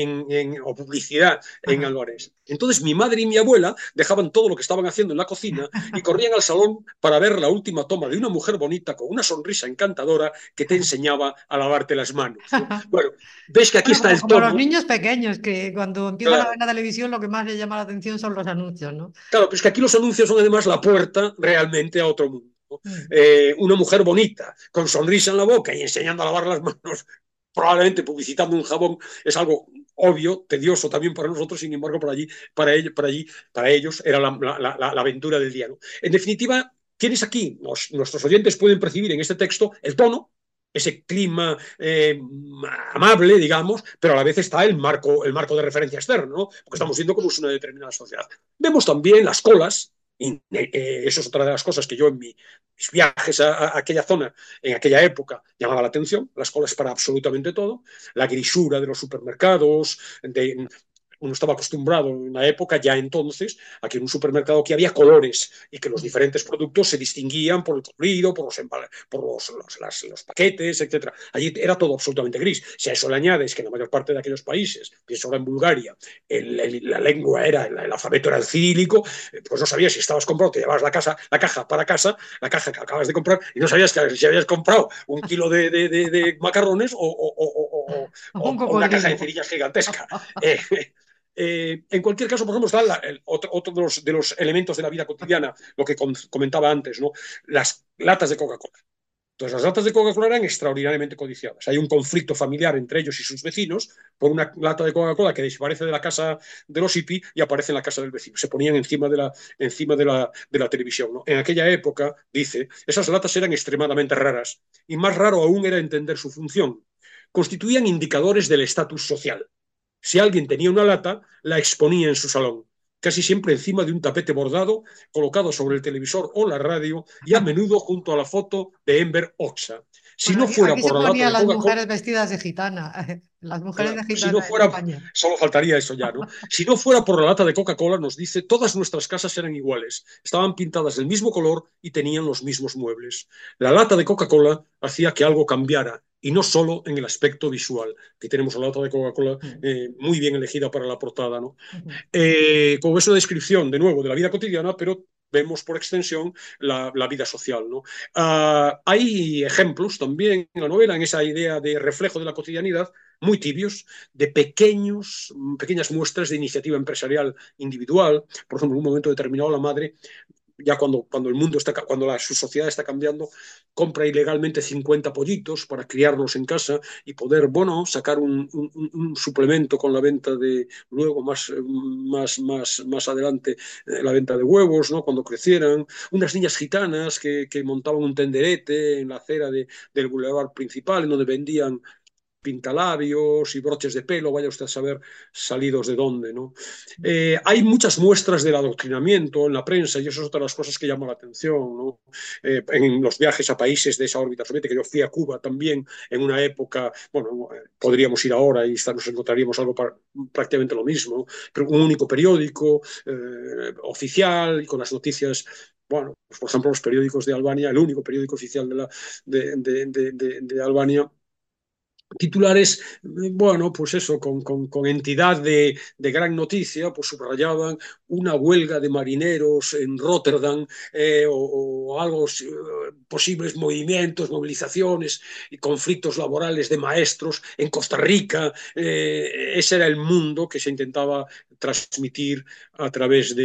o publicidad en Ajá. albanés. Entonces mi madre y mi abuela dejaban todo lo que estaban haciendo en la cocina y corrían al salón para ver la última toma de una mujer bonita con una sonrisa encantadora que te enseñaba a lavarte las manos, ¿no? Bueno, ves que aquí Bueno, está el como los tono, niños pequeños, que cuando empiezan a ver claro. la televisión lo que más les llama la atención son los anuncios, ¿no? Claro, pero es que aquí los anuncios son además la puerta realmente a otro mundo, ¿no? Mm. Una mujer bonita, con sonrisa en la boca y enseñando a lavar las manos, probablemente publicitando un jabón, es algo obvio, tedioso también para nosotros, sin embargo, para ellos era la aventura del día, ¿no? En definitiva, ¿quiénes aquí? Nuestros oyentes pueden percibir en este texto el tono, ese clima amable, digamos, pero a la vez está el marco de referencia externo, ¿no? Porque estamos viendo cómo es una determinada sociedad. Vemos también las colas, y eso es otra de las cosas que yo en mis viajes a aquella zona, en aquella época, llamaba la atención, las colas para absolutamente todo, la grisura de los supermercados, uno estaba acostumbrado en la época, ya entonces, a que en un supermercado que había colores y que los diferentes productos se distinguían por el colorido, los paquetes, etc. Allí era todo absolutamente gris. Si a eso le añades que en la mayor parte de aquellos países, pienso ahora en Bulgaria, la lengua era, el alfabeto era el cirílico, pues no sabías si estabas comprando, te llevabas la caja para casa, la caja que acabas de comprar, y no sabías si habías comprado un kilo de macarrones Un o una caja de cocodrilo. cerillas gigantesca. En cualquier caso, por ejemplo, está otro de los elementos de la vida cotidiana, lo que comentaba antes, ¿no? Las latas de Coca-Cola. Entonces, las latas de Coca-Cola eran extraordinariamente codiciadas. Hay un conflicto familiar entre ellos y sus vecinos por una lata de Coca-Cola que desaparece de la casa de los hippie y aparece en la casa del vecino. Se ponían encima de la televisión, ¿no? En aquella época, dice, esas latas eran extremadamente raras y más raro aún era entender su función. Constituían indicadores del estatus social. Si alguien tenía una lata, la exponía en su salón, casi siempre encima de un tapete bordado, colocado sobre el televisor o la radio y a menudo junto a la foto de Enver Hoxha. Si Bueno, no fuera aquí se por la lata ponían de las Coca-Cola, mujeres vestidas de gitana, las mujeres de claro, si no gitana en fuera, España. solo faltaría eso ya, ¿no? Si no fuera por la lata de Coca-Cola, nos dice, todas nuestras casas eran iguales, estaban pintadas del mismo color y tenían los mismos muebles. La lata de Coca-Cola hacía que algo cambiara y no solo en el aspecto visual, que tenemos la lata de Coca-Cola muy bien elegida para la portada, ¿no? Como es una descripción, de nuevo, de la vida cotidiana, pero vemos por extensión la vida social, ¿no? Hay ejemplos también en la novela, en esa idea de reflejo de la cotidianidad, muy tibios, de pequeñas muestras de iniciativa empresarial individual. Por ejemplo, en un momento determinado la madre, ya cuando el mundo está, su sociedad está cambiando, compra ilegalmente 50 pollitos para criarlos en casa y poder, bueno, sacar un suplemento con la venta de, luego más adelante, la venta de huevos, ¿no? Cuando crecieran, unas niñas gitanas que montaban un tenderete en la acera del bulevar principal, en donde vendían pintalabios y broches de pelo, vaya usted a saber salidos de dónde, ¿no? Hay muchas muestras del adoctrinamiento en la prensa y eso es otra de las cosas que llama la atención, ¿no? En los viajes a países de esa órbita soviética, yo fui a Cuba también en una época, bueno, podríamos ir ahora y nos encontraríamos algo prácticamente lo mismo, pero un único periódico oficial y con las noticias. Bueno, pues por ejemplo, los periódicos de Albania, el único periódico oficial de Albania, titulares, bueno, pues eso, con entidad de gran noticia, pues subrayaban una huelga de marineros en Rotterdam, o algo, posibles movimientos, movilizaciones y conflictos laborales de maestros en Costa Rica. Ese era el mundo que se intentaba transmitir a través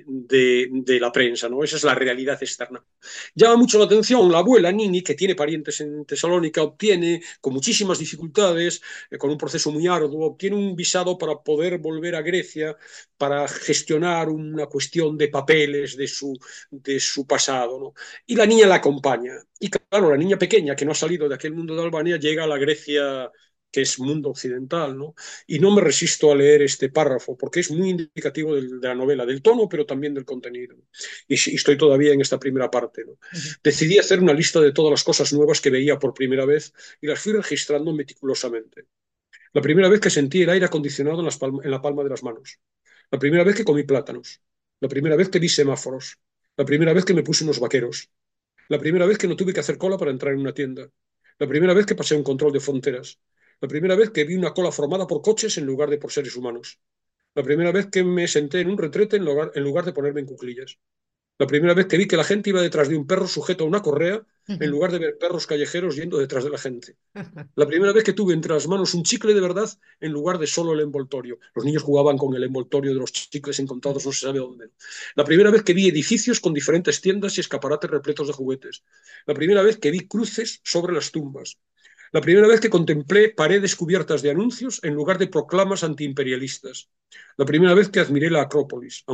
de la prensa, ¿no? Esa es la realidad externa. Llama mucho la atención la abuela Nini, que tiene parientes en Tesalónica, obtiene con muchísimas dificultades, con un proceso muy arduo, obtiene un visado para poder volver a Grecia, para gestionar una cuestión de papeles de su pasado, ¿no? Y la niña la acompaña. Y claro, la niña pequeña que no ha salido de aquel mundo de Albania llega a la Grecia que es mundo occidental, ¿no? Y no me resisto a leer este párrafo porque es muy indicativo de la novela, del tono, pero también del contenido. Y estoy todavía en esta primera parte, ¿no? Decidí hacer una lista de todas las cosas nuevas que veía por primera vez y las fui registrando meticulosamente. La primera vez que sentí el aire acondicionado en la palma de las manos. La primera vez que comí plátanos. La primera vez que vi semáforos. La primera vez que me puse unos vaqueros. La primera vez que no tuve que hacer cola para entrar en una tienda. La primera vez que pasé un control de fronteras. La primera vez que vi una cola formada por coches en lugar de por seres humanos. La primera vez que me senté en un retrete en lugar de ponerme en cuclillas. La primera vez que vi que la gente iba detrás de un perro sujeto a una correa en lugar de ver perros callejeros yendo detrás de la gente. La primera vez que tuve entre las manos un chicle de verdad en lugar de solo el envoltorio. Los niños jugaban con el envoltorio de los chicles encontrados no se sabe dónde. La primera vez que vi edificios con diferentes tiendas y escaparates repletos de juguetes. La primera vez que vi cruces sobre las tumbas. La primera vez que contemplé paredes cubiertas de anuncios en lugar de proclamas antiimperialistas. La primera vez que admiré la Acrópolis,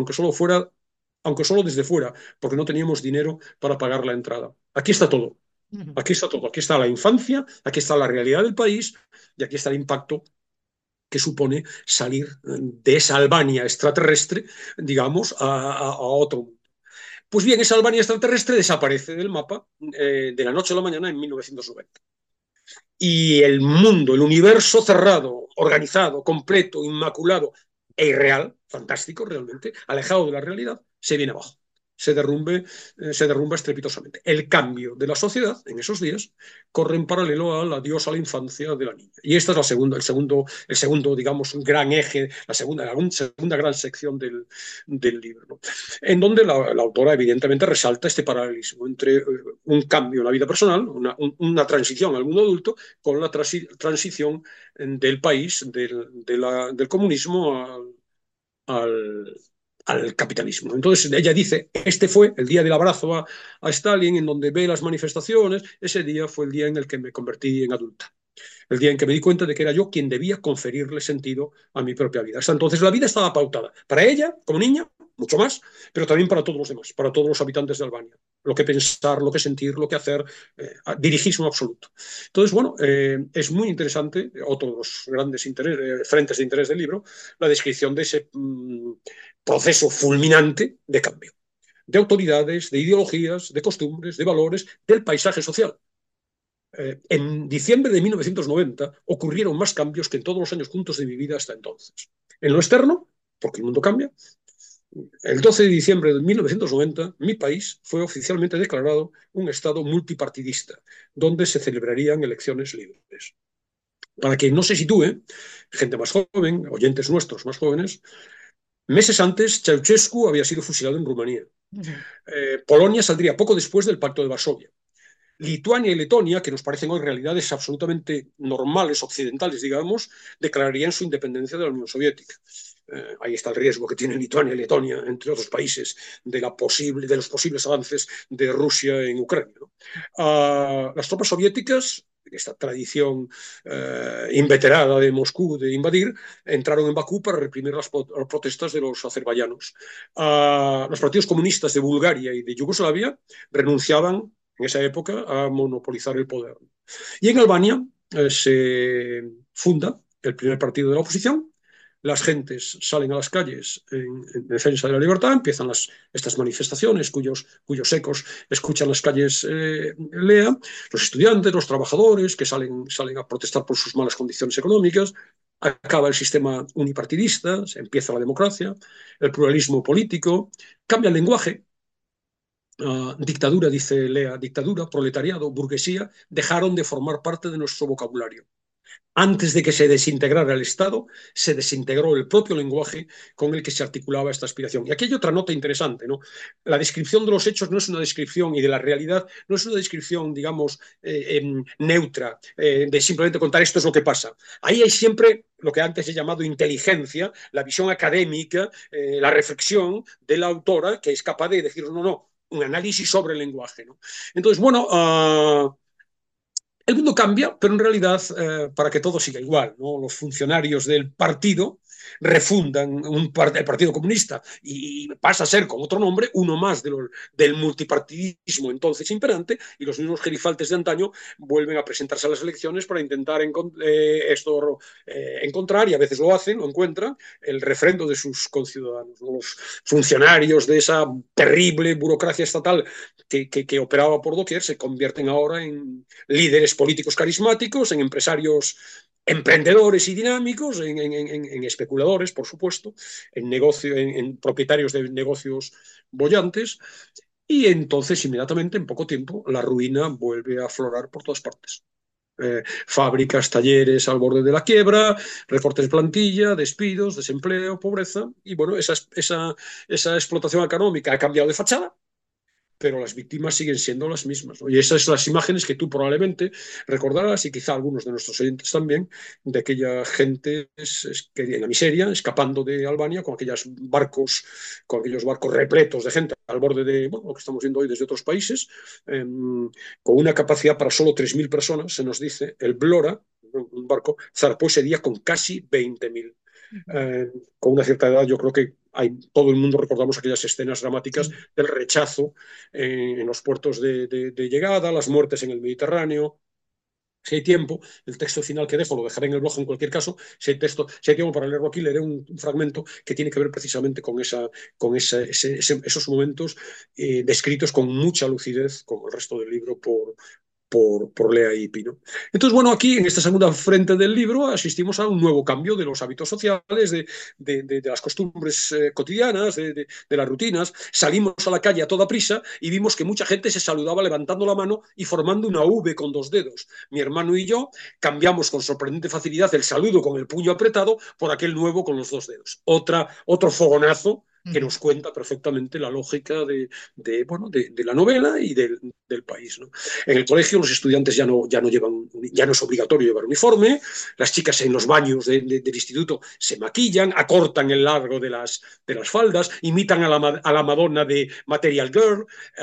aunque solo desde fuera, porque no teníamos dinero para pagar la entrada. Aquí está todo. Aquí está todo. Aquí está la infancia, aquí está la realidad del país y aquí está el impacto que supone salir de esa Albania extraterrestre, digamos, a otro mundo. Pues bien, esa Albania extraterrestre desaparece del mapa de la noche a la mañana en 1990. Y el mundo, el universo cerrado, organizado, completo, inmaculado e irreal, fantástico realmente, alejado de la realidad, se viene abajo. Se derrumba estrepitosamente. El cambio de la sociedad en esos días corre en paralelo al adiós a la infancia de la niña. Y esta es el segundo, digamos, gran eje, la segunda gran sección del libro, ¿no? En donde la autora evidentemente resalta este paralelismo entre un cambio en la vida personal, una transición al mundo adulto, con la transición del país, del comunismo al, al capitalismo. Entonces ella dice, este fue el día del abrazo a Stalin, en donde ve las manifestaciones, ese día fue el día en el que me convertí en adulta, el día en que me di cuenta de que era yo quien debía conferirle sentido a mi propia vida. Hasta entonces la vida estaba pautada. Para ella, como niña, mucho más, pero también para todos los demás, para todos los habitantes de Albania. Lo que pensar, lo que sentir, lo que hacer, dirigismo absoluto. Entonces, bueno, es muy interesante, otro de los grandes frentes de interés del libro, la descripción de ese proceso fulminante de cambio, de autoridades, de ideologías, de costumbres, de valores, del paisaje social. En diciembre de 1990 ocurrieron más cambios que en todos los años juntos de mi vida hasta entonces. En lo externo, porque el mundo cambia, El 12 de diciembre de 1990, mi país fue oficialmente declarado un Estado multipartidista, donde se celebrarían elecciones libres. Para que no se sitúe, gente más joven, oyentes nuestros más jóvenes, meses antes, Ceausescu había sido fusilado en Rumanía. Polonia saldría poco después del Pacto de Varsovia. Lituania y Letonia, que nos parecen hoy realidades absolutamente normales, occidentales, digamos, declararían su independencia de la Unión Soviética. Ahí está el riesgo que tienen Lituania y Letonia, entre otros países, de los posibles avances de Rusia en Ucrania, ¿no? Las tropas soviéticas, esta tradición inveterada de Moscú de invadir, entraron en Bakú para reprimir las protestas de los azerbaiyanos. Los partidos comunistas de Bulgaria y de Yugoslavia renunciaban en esa época a monopolizar el poder. Y en Albania se funda el primer partido de la oposición, las gentes salen a las calles en defensa de la libertad, empiezan estas manifestaciones cuyos ecos escuchan las calles Lea, los estudiantes, los trabajadores que salen a protestar por sus malas condiciones económicas, acaba el sistema unipartidista, se empieza la democracia, el pluralismo político, cambia el lenguaje. Dictadura, dice Lea, dictadura, proletariado, burguesía, dejaron de formar parte de nuestro vocabulario. Antes de que se desintegrara el Estado, se desintegró el propio lenguaje con el que se articulaba esta aspiración. Y aquí hay otra nota interesante, ¿no? La descripción de los hechos no es una descripción, y de la realidad no es una descripción, digamos, neutra, de simplemente contar esto es lo que pasa. Ahí hay siempre lo que antes he llamado inteligencia, la visión académica, la reflexión de la autora, que es capaz de decir, no, un análisis sobre el lenguaje, ¿no? Entonces, bueno, el mundo cambia, pero en realidad para que todo siga igual, ¿no? Los funcionarios del partido refundan el Partido Comunista y pasa a ser con otro nombre uno más del multipartidismo entonces imperante, y los mismos gerifaltes de antaño vuelven a presentarse a las elecciones para intentar encontrar, y a veces lo hacen, lo encuentran, el refrendo de sus conciudadanos, ¿no? Los funcionarios de esa terrible burocracia estatal que operaba por doquier se convierten ahora en líderes políticos carismáticos, en empresarios emprendedores y dinámicos, en especuladores, por supuesto, en propietarios de negocios bollantes, y entonces inmediatamente, en poco tiempo, la ruina vuelve a aflorar por todas partes. Fábricas, talleres al borde de la quiebra, recortes de plantilla, despidos, desempleo, pobreza, y bueno, esa explotación económica ha cambiado de fachada, pero las víctimas siguen siendo las mismas, ¿no? Y esas son las imágenes que tú probablemente recordarás, y quizá algunos de nuestros oyentes también, de aquella gente que en la miseria, escapando de Albania con aquellos barcos repletos de gente al borde de lo que estamos viendo hoy desde otros países, con una capacidad para solo 3.000 personas, se nos dice. El Vlora, un barco, zarpó ese día con casi 20.000. Con una cierta edad, yo creo que todo el mundo recordamos aquellas escenas dramáticas del rechazo en los puertos de llegada, las muertes en el Mediterráneo. Si hay tiempo, el texto final que dejo lo dejaré en el blog en cualquier caso. Si hay tiempo para leerlo aquí, leeré un fragmento que tiene que ver precisamente con esos momentos descritos con mucha lucidez, como el resto del libro, por Lea y Pino. Entonces, bueno, aquí en esta segunda frente del libro asistimos a un nuevo cambio de los hábitos sociales, de las costumbres cotidianas, de las rutinas. Salimos a la calle a toda prisa y vimos que mucha gente se saludaba levantando la mano y formando una V con dos dedos. Mi hermano y yo cambiamos con sorprendente facilidad el saludo con el puño apretado por aquel nuevo con los dos dedos. Otro fogonazo que nos cuenta perfectamente la lógica de la novela y del país, ¿no? En el colegio los estudiantes ya no es obligatorio llevar uniforme, las chicas en los baños del instituto se maquillan, acortan el largo de las faldas, imitan a la Madonna de Material Girl,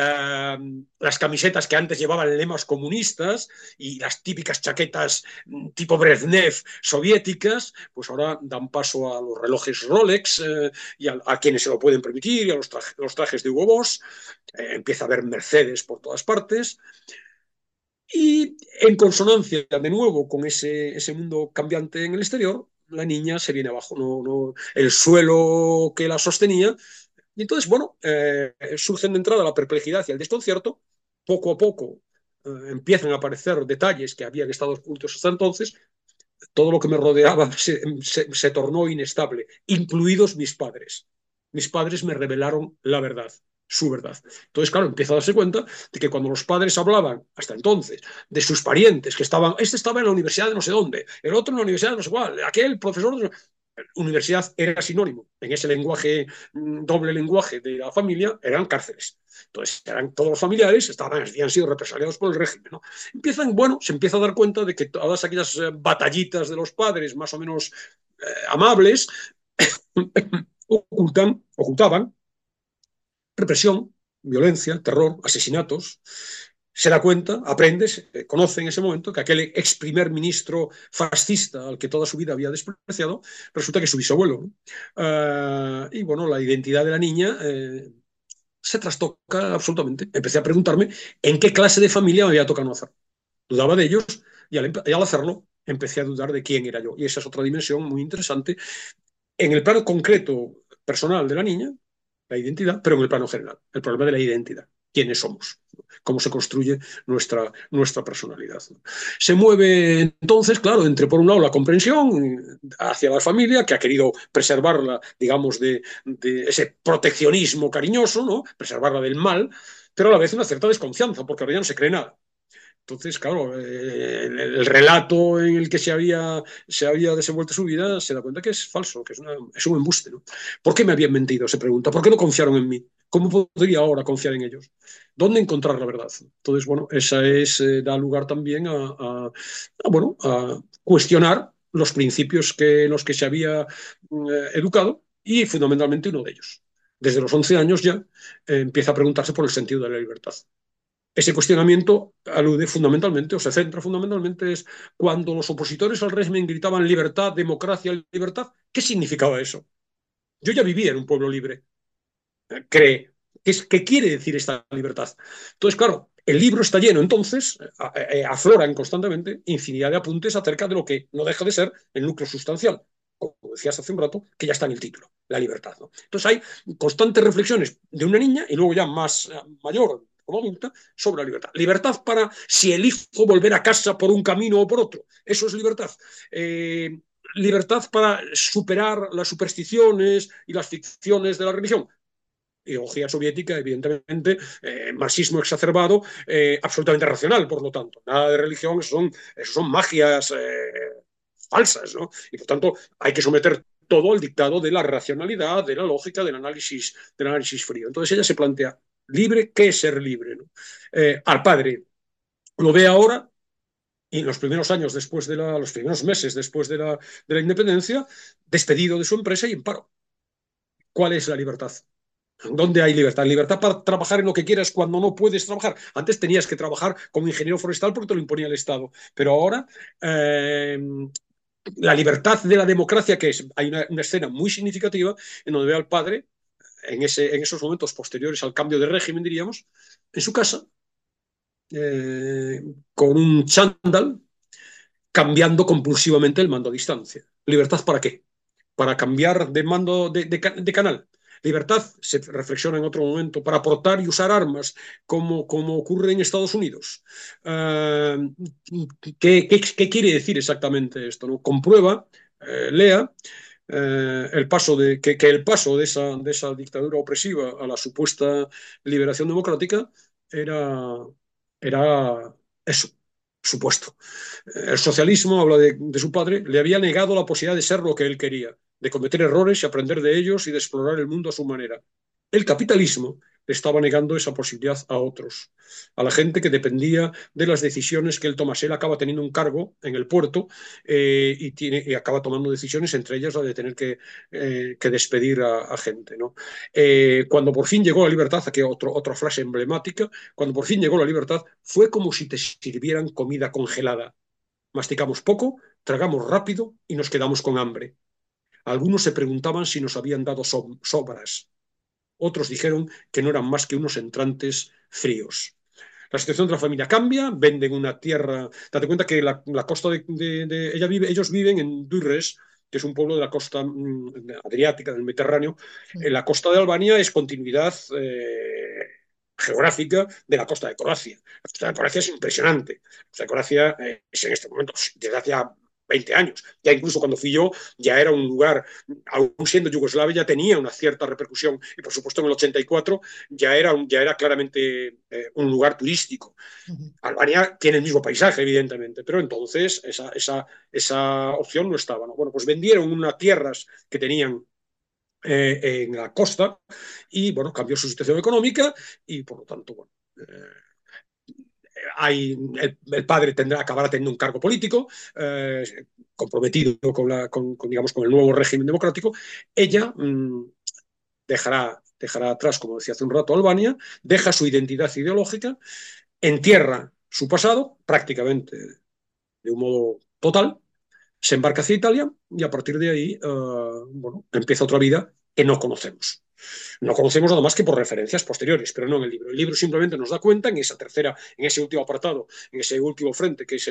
las camisetas que antes llevaban lemas comunistas y las típicas chaquetas tipo Brezhnev soviéticas, pues ahora dan paso a los relojes Rolex y a quienes se lo pueden permitir, y a los trajes de Hugo Boss. Empieza a haber Mercedes por todas partes. Y en consonancia, de nuevo, con ese mundo cambiante en el exterior, la niña se viene abajo, el suelo que la sostenía. Y entonces, bueno, surgen de entrada la perplejidad y el desconcierto. Poco a poco empiezan a aparecer detalles que habían estado ocultos hasta entonces. Todo lo que me rodeaba se tornó inestable, incluidos mis padres. mis padres me revelaron la verdad, su verdad. Entonces, claro, empieza a darse cuenta de que cuando los padres hablaban, hasta entonces, de sus parientes, que estaban, este estaba en la universidad de no sé dónde, el otro en la universidad de no sé cuál, aquel profesor de universidad era sinónimo. En ese lenguaje, doble lenguaje de la familia, eran cárceles. Entonces, eran todos los familiares, habían sido represaliados por el régimen, ¿no? Se empieza a dar cuenta de que todas aquellas batallitas de los padres, más o menos amables, ocultaban represión, violencia, terror, asesinatos. Se da cuenta, aprende, conoce en ese momento que aquel ex primer ministro fascista al que toda su vida había despreciado, resulta que es su bisabuelo, ¿no? Y bueno, la identidad de la niña se trastoca absolutamente. Empecé a preguntarme en qué clase de familia me había tocado nacer. Dudaba de ellos y al hacerlo empecé a dudar de quién era yo. Y esa es otra dimensión muy interesante en el plano concreto personal de la niña, la identidad, pero en el plano general, el problema de la identidad, quiénes somos, cómo se construye nuestra personalidad. Se mueve entonces, claro, entre por un lado la comprensión hacia la familia, que ha querido preservarla, digamos, de ese proteccionismo cariñoso, ¿no? Preservarla del mal, pero a la vez una cierta desconfianza, porque ahora ya no se cree nada. Entonces, claro, el relato en el que se había desenvuelto su vida se da cuenta que es falso, que es un embuste, ¿no? ¿Por qué me habían mentido? Se pregunta. ¿Por qué no confiaron en mí? ¿Cómo podría ahora confiar en ellos? ¿Dónde encontrar la verdad? Entonces, bueno, da lugar también bueno, a cuestionar los principios en los que se había educado y fundamentalmente uno de ellos. Desde los 11 años ya empieza a preguntarse por el sentido de la libertad. Ese cuestionamiento alude fundamentalmente, o se centra fundamentalmente, es cuando los opositores al régimen gritaban libertad, democracia, libertad. ¿Qué significaba eso? Yo ya vivía en un pueblo libre. ¿Qué quiere decir esta libertad? Entonces, claro, el libro está lleno, entonces, afloran constantemente infinidad de apuntes acerca de lo que no deja de ser el núcleo sustancial, como decías hace un rato, que ya está en el título, la libertad, ¿no? Entonces hay constantes reflexiones de una niña y luego ya más mayor, como adulta, sobre la libertad. Libertad para si elijo volver a casa por un camino o por otro. Eso es libertad. Libertad para superar las supersticiones y las ficciones de la religión. Ideología soviética, evidentemente, marxismo exacerbado, absolutamente racional, por lo tanto. Nada de religión, eso son magias falsas, ¿no? Y por tanto, hay que someter todo al dictado de la racionalidad, de la lógica, del análisis frío. Entonces ella se plantea, ¿libre? ¿Qué es ser libre? ¿No? Al padre lo ve ahora y en los primeros años los primeros meses después de la independencia, despedido de su empresa y en paro. ¿Cuál es la libertad? ¿Dónde hay libertad? Libertad para trabajar en lo que quieras cuando no puedes trabajar. Antes tenías que trabajar como ingeniero forestal porque te lo imponía el Estado. Pero ahora, la libertad de la democracia, que es, hay una escena muy significativa en donde ve al padre, en esos momentos posteriores al cambio de régimen, diríamos, en su casa, con un chándal, cambiando compulsivamente el mando a distancia. ¿Libertad para qué? Para cambiar de mando de canal. Libertad, se reflexiona en otro momento, para portar y usar armas, como ocurre en Estados Unidos. ¿Qué quiere decir exactamente esto? ¿No? Comprueba, lea, el paso el paso de esa dictadura opresiva a la supuesta liberación democrática era eso, supuesto. El socialismo, habla de su padre, le había negado la posibilidad de ser lo que él quería, de cometer errores y aprender de ellos y de explorar el mundo a su manera. El capitalismo le estaba negando esa posibilidad a otros, a la gente que dependía de las decisiones que él tomase. Él acaba teniendo un cargo en el puerto y acaba tomando decisiones, entre ellas la de tener que despedir a gente, ¿no? Cuando por fin llegó la libertad, aquí otra frase emblemática, cuando por fin llegó la libertad, fue como si te sirvieran comida congelada. Masticamos poco, tragamos rápido y nos quedamos con hambre. Algunos se preguntaban si nos habían dado sobras. Otros dijeron que no eran más que unos entrantes fríos. La situación de la familia cambia, venden una tierra. Date cuenta que la costa ellos viven en Durres, que es un pueblo de la costa adriática, del Mediterráneo. La costa de Albania es continuidad geográfica de la costa de Croacia. La costa de Croacia es impresionante. La costa de Croacia es en este momento, desde hace 20 años. Ya incluso cuando fui yo, ya era un lugar, aún siendo Yugoslavia, ya tenía una cierta repercusión. Y por supuesto en el 84 ya era claramente un lugar turístico. Ujú. Albania tiene el mismo paisaje, evidentemente, pero entonces esa opción no estaba, ¿no? Bueno, pues vendieron unas tierras que tenían en la costa y, bueno, cambió su situación económica y, por lo tanto, bueno, el padre acabará teniendo un cargo político comprometido digamos, con el nuevo régimen democrático. Ella dejará atrás, como decía hace un rato, Albania, deja su identidad ideológica, entierra su pasado prácticamente de un modo total, se embarca hacia Italia y a partir de ahí, bueno, empieza otra vida que no conocemos. No conocemos nada más que por referencias posteriores, pero no en el libro. El libro simplemente nos da cuenta en esa tercera, en ese último apartado, en ese último frente, que es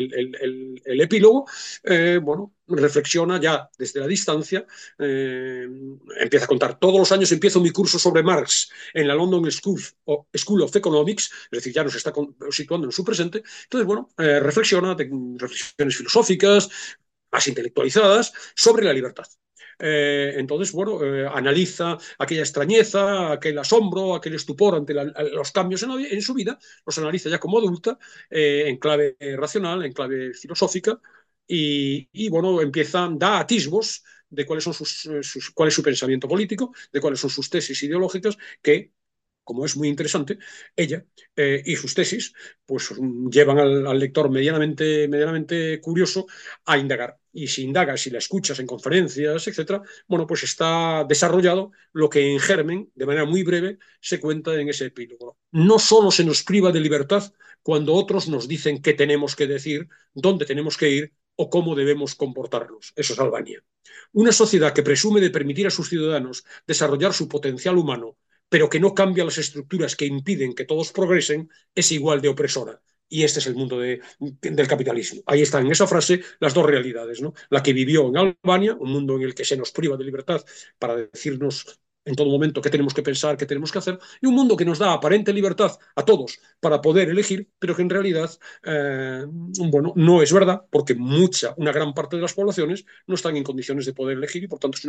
el epílogo, bueno, reflexiona ya desde la distancia, empieza a contar. Todos los años empiezo mi curso sobre Marx en la London School of Economics, es decir, ya nos está situando en su presente. Entonces, bueno, reflexiona de reflexiones filosóficas, más intelectualizadas, sobre la libertad. Entonces, bueno, analiza aquella extrañeza, aquel asombro, aquel estupor ante los cambios en su vida, los analiza ya como adulta, en clave racional, en clave filosófica, bueno, da atisbos de cuáles son cuál es su pensamiento político, de cuáles son sus tesis ideológicas, que, como es muy interesante, ella y sus tesis pues llevan al lector medianamente curioso a indagar. Y si indagas, si la escuchas en conferencias, etcétera, bueno, pues está desarrollado lo que en germen, de manera muy breve, se cuenta en ese epílogo. No solo se nos priva de libertad cuando otros nos dicen qué tenemos que decir, dónde tenemos que ir o cómo debemos comportarnos. Eso es Albania. Una sociedad que presume de permitir a sus ciudadanos desarrollar su potencial humano, pero que no cambia las estructuras que impiden que todos progresen, es igual de opresora. Y este es el mundo del capitalismo. Ahí están en esa frase las dos realidades, ¿no? La que vivió en Albania, un mundo en el que se nos priva de libertad para decirnos en todo momento qué tenemos que pensar, qué tenemos que hacer, y un mundo que nos da aparente libertad a todos para poder elegir, pero que en realidad, bueno, no es verdad, porque una gran parte de las poblaciones no están en condiciones de poder elegir y por tanto es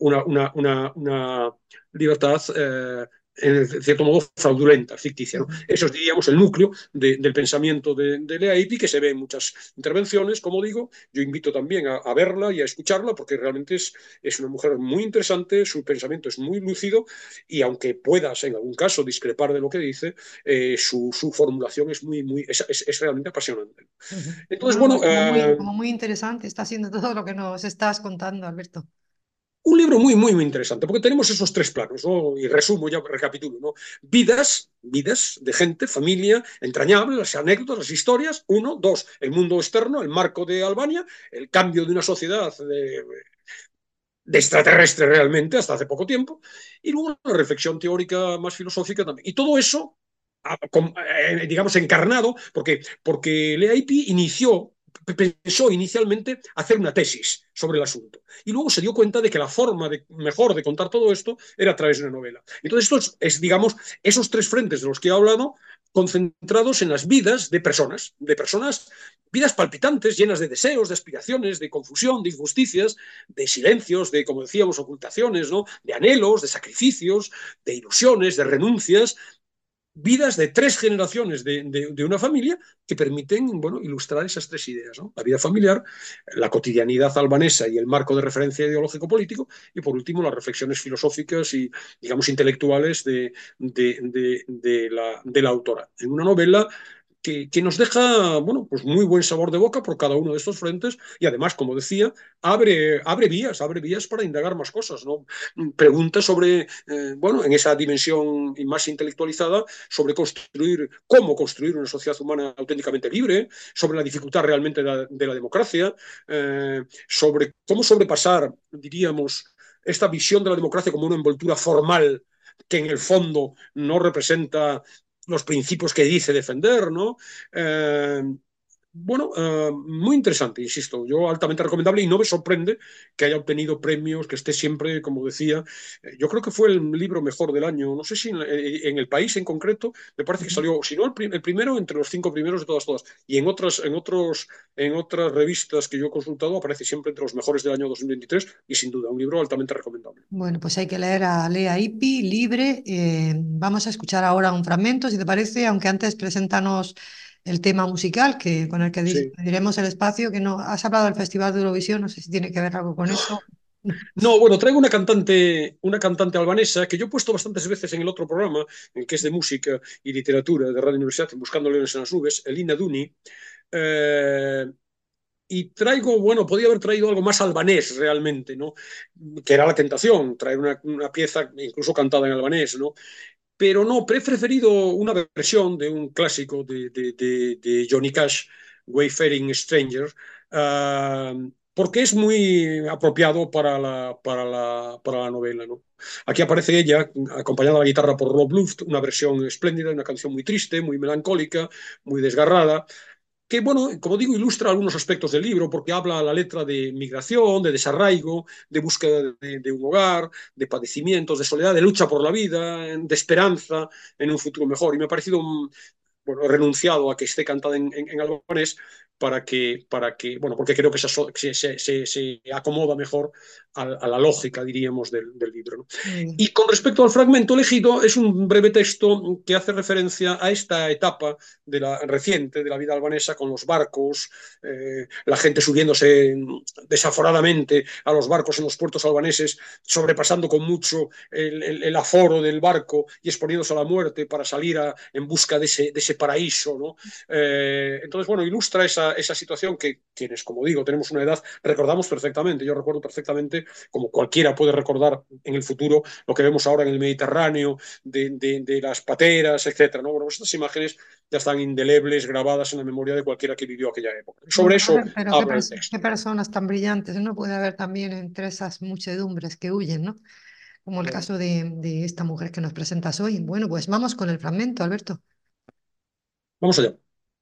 una libertad en cierto modo fraudulenta, ficticia, ¿no? Ujú. Eso es, diríamos, el núcleo del pensamiento de Leaipi, que se ve en muchas intervenciones, como digo. Yo invito también a verla y a escucharla, porque realmente es una mujer muy interesante, su pensamiento es muy lúcido, y aunque puedas en algún caso discrepar de lo que dice, su formulación es realmente apasionante. Ujú. Entonces, Bueno, bueno, pues como muy interesante está siendo todo lo que nos estás contando, Alberto. un libro muy interesante, porque tenemos esos tres planos, ¿no? Y resumo, ya recapitulo, ¿no? Vidas de gente, familia, entrañable, las anécdotas, las historias, uno, dos, el mundo externo, el marco de Albania, el cambio de una sociedad de extraterrestre realmente hasta hace poco tiempo, y luego una reflexión teórica más filosófica también. Y todo eso, digamos, encarnado, porque Leaipi pensó inicialmente hacer una tesis sobre el asunto. Y luego se dio cuenta de que la forma mejor de contar todo esto era a través de una novela. Entonces, esto digamos, esos tres frentes de los que he hablado, concentrados en las vidas de personas, vidas palpitantes, llenas de deseos, de aspiraciones, de confusión, de injusticias, de silencios, de, como decíamos, ocultaciones, ¿no? De anhelos, de sacrificios, de ilusiones, de renuncias, vidas de tres generaciones de una familia que permiten, bueno, ilustrar esas tres ideas, ¿no? La vida familiar, la cotidianidad albanesa y el marco de referencia ideológico-político, y por último las reflexiones filosóficas y, digamos, intelectuales de la autora. En una novela que nos deja, bueno, pues muy buen sabor de boca por cada uno de estos frentes y además, como decía, abre vías para indagar más cosas, ¿no? Preguntas sobre, bueno, en esa dimensión más intelectualizada, sobre cómo construir una sociedad humana auténticamente libre, sobre la dificultad realmente de la democracia, sobre cómo sobrepasar, diríamos, esta visión de la democracia como una envoltura formal que en el fondo no representa los principios que dice defender, ¿no? Bueno, muy interesante, insisto, yo altamente recomendable y no me sorprende que haya obtenido premios, que esté siempre, como decía, yo creo que fue el libro mejor del año, no sé si en el país en concreto, me parece que salió, si no el primero, entre los 5 primeros de todas, y en otras revistas que yo he consultado aparece siempre entre los mejores del año 2023 y sin duda un libro altamente recomendable. Bueno, pues hay que leer a Lea Ipi, Libre. Vamos a escuchar ahora un fragmento, si te parece, aunque antes preséntanos el tema musical con el que Sí. diremos el espacio, que no has hablado del Festival de Eurovisión, no sé si tiene que ver algo con eso. No, bueno, traigo una cantante albanesa que yo he puesto bastantes veces en el otro programa, en el que es de música y literatura de Radio Universidad, Buscando Leones en las Nubes, Elina Duni. Eh, y traigo, bueno, podía haber traído algo más albanés realmente, ¿no? Que era la tentación, traer una pieza incluso cantada en albanés, ¿no? Pero no, he preferido una versión de un clásico de Johnny Cash, Wayfaring Stranger, porque es muy apropiado para la novela, ¿no? Aquí aparece ella, acompañada a la guitarra por Rob Luft, una versión espléndida, una canción muy triste, muy melancólica, muy desgarrada, que, bueno, como digo, ilustra algunos aspectos del libro, porque habla la letra de migración, de desarraigo, de búsqueda de un hogar, de padecimientos, de soledad, de lucha por la vida, de esperanza en un futuro mejor. Y me ha parecido, bueno, he renunciado a que esté cantada en albanés bueno, porque creo que se acomoda mejor a la lógica, diríamos, del libro, ¿no? Muy bien. Y con respecto al fragmento elegido, es un breve texto que hace referencia a esta etapa reciente de la vida albanesa con los barcos, la gente subiéndose desaforadamente a los barcos en los puertos albaneses, sobrepasando con mucho el aforo del barco y exponiéndose a la muerte para salir en busca de ese paraíso, ¿no? Entonces, bueno, ilustra esa situación que quienes, como digo, tenemos una edad, recordamos perfectamente. Yo recuerdo perfectamente, como cualquiera puede recordar en el futuro, lo que vemos ahora en el Mediterráneo, de las pateras, etcétera, ¿no? Bueno, estas imágenes ya están indelebles, grabadas en la memoria de cualquiera que vivió aquella época. Sobre Bueno, eso pero habla el texto. qué personas tan brillantes, ¿no? Puede haber también entre esas muchedumbres que huyen, ¿no? Como el Claro. caso de esta mujer que nos presentas hoy. Bueno, pues vamos con el fragmento, Alberto. Vamos allá.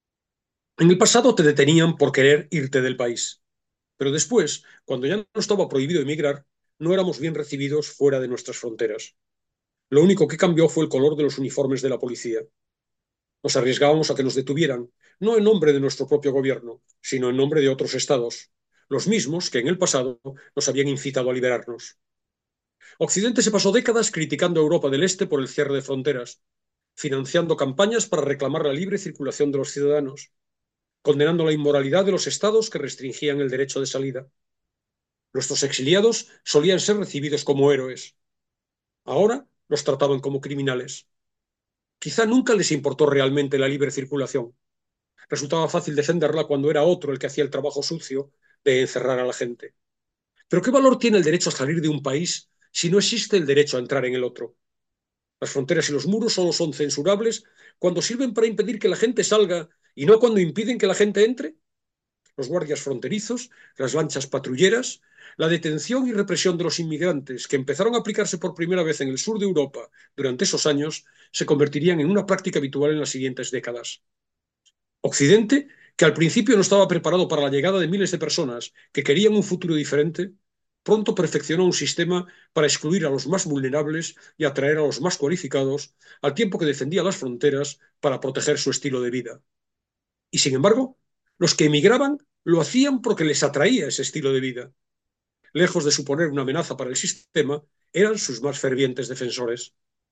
En el pasado te detenían por querer irte del país, pero después, cuando ya no estaba prohibido emigrar, no éramos bien recibidos fuera de nuestras fronteras. Lo único que cambió fue el color de los uniformes de la policía. Nos arriesgábamos a que nos detuvieran, no en nombre de nuestro propio gobierno, sino en nombre de otros estados, los mismos que en el pasado nos habían incitado a liberarnos. Occidente se pasó décadas criticando a Europa del Este por el cierre de fronteras, financiando campañas para reclamar la libre circulación de los ciudadanos, condenando la inmoralidad de los estados que restringían el derecho de salida. Nuestros exiliados solían ser recibidos como héroes. Ahora los trataban como criminales. Quizá nunca les importó realmente la libre circulación. Resultaba fácil defenderla cuando era otro el que hacía el trabajo sucio de encerrar a la gente. Pero ¿qué valor tiene el derecho a salir de un país si no existe el derecho a entrar en el otro? Las fronteras y los muros solo son censurables cuando sirven para impedir que la gente salga y no cuando impiden que la gente entre. Los guardias fronterizos, las lanchas patrulleras, la detención y represión de los inmigrantes, que empezaron a aplicarse por primera vez en el sur de Europa durante esos años, se convertirían en una práctica habitual en las siguientes décadas. Occidente, que al principio no estaba preparado para la llegada de miles de personas que querían un futuro diferente, pronto perfeccionó un sistema para excluir a los más vulnerables y atraer a los más cualificados, al tiempo que defendía las fronteras para proteger su estilo de vida. Y sin embargo, los que emigraban lo hacían porque les atraía ese estilo de vida. Lejos de suponer una amenaza para el sistema, eran sus más fervientes defensores.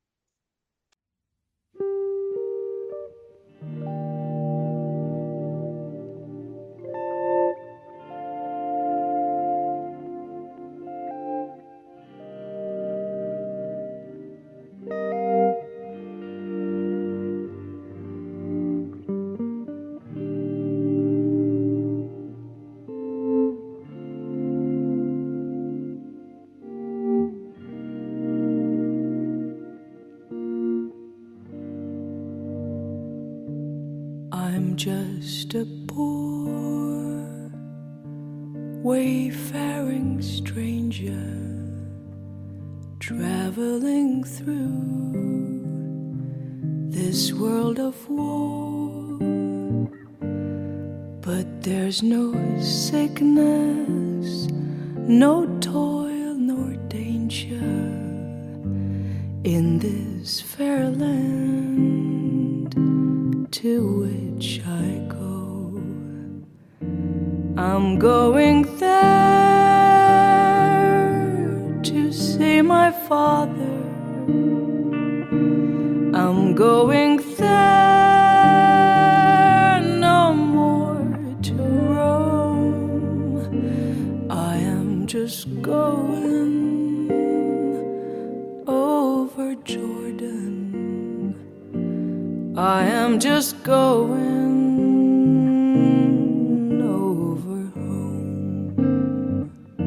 I'm just a poor wayfaring stranger traveling through this world of war, but There's no sickness, no toil nor danger in this fair land to which I go. I'm going there to see my father. I'm going there no more to roam. I am just going over Jordan. I am just going over home.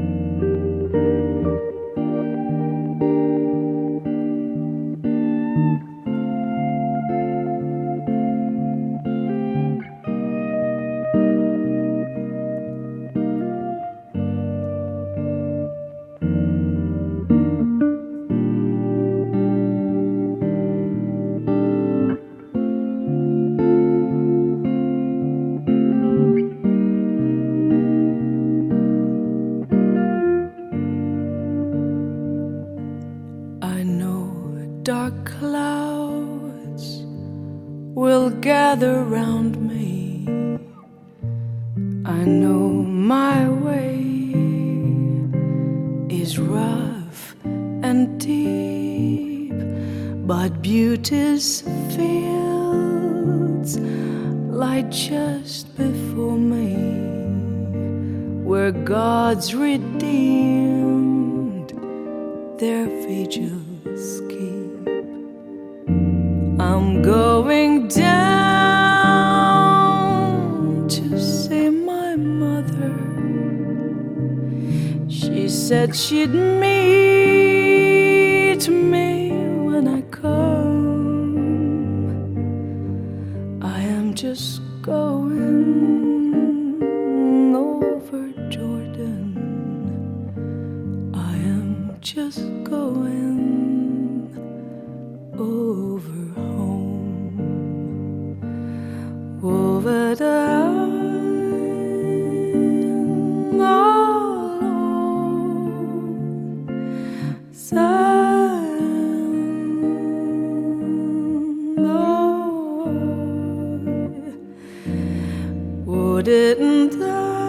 I know dark clouds will gather round me. I know my way is rough and deep, but beauty's fields lie just before me, where God's redeemed their vigils keep. I'm going down to see my mother. She said she'd meet me when I come. I am just going over Jordan. I am just going over home. Over the wouldn't I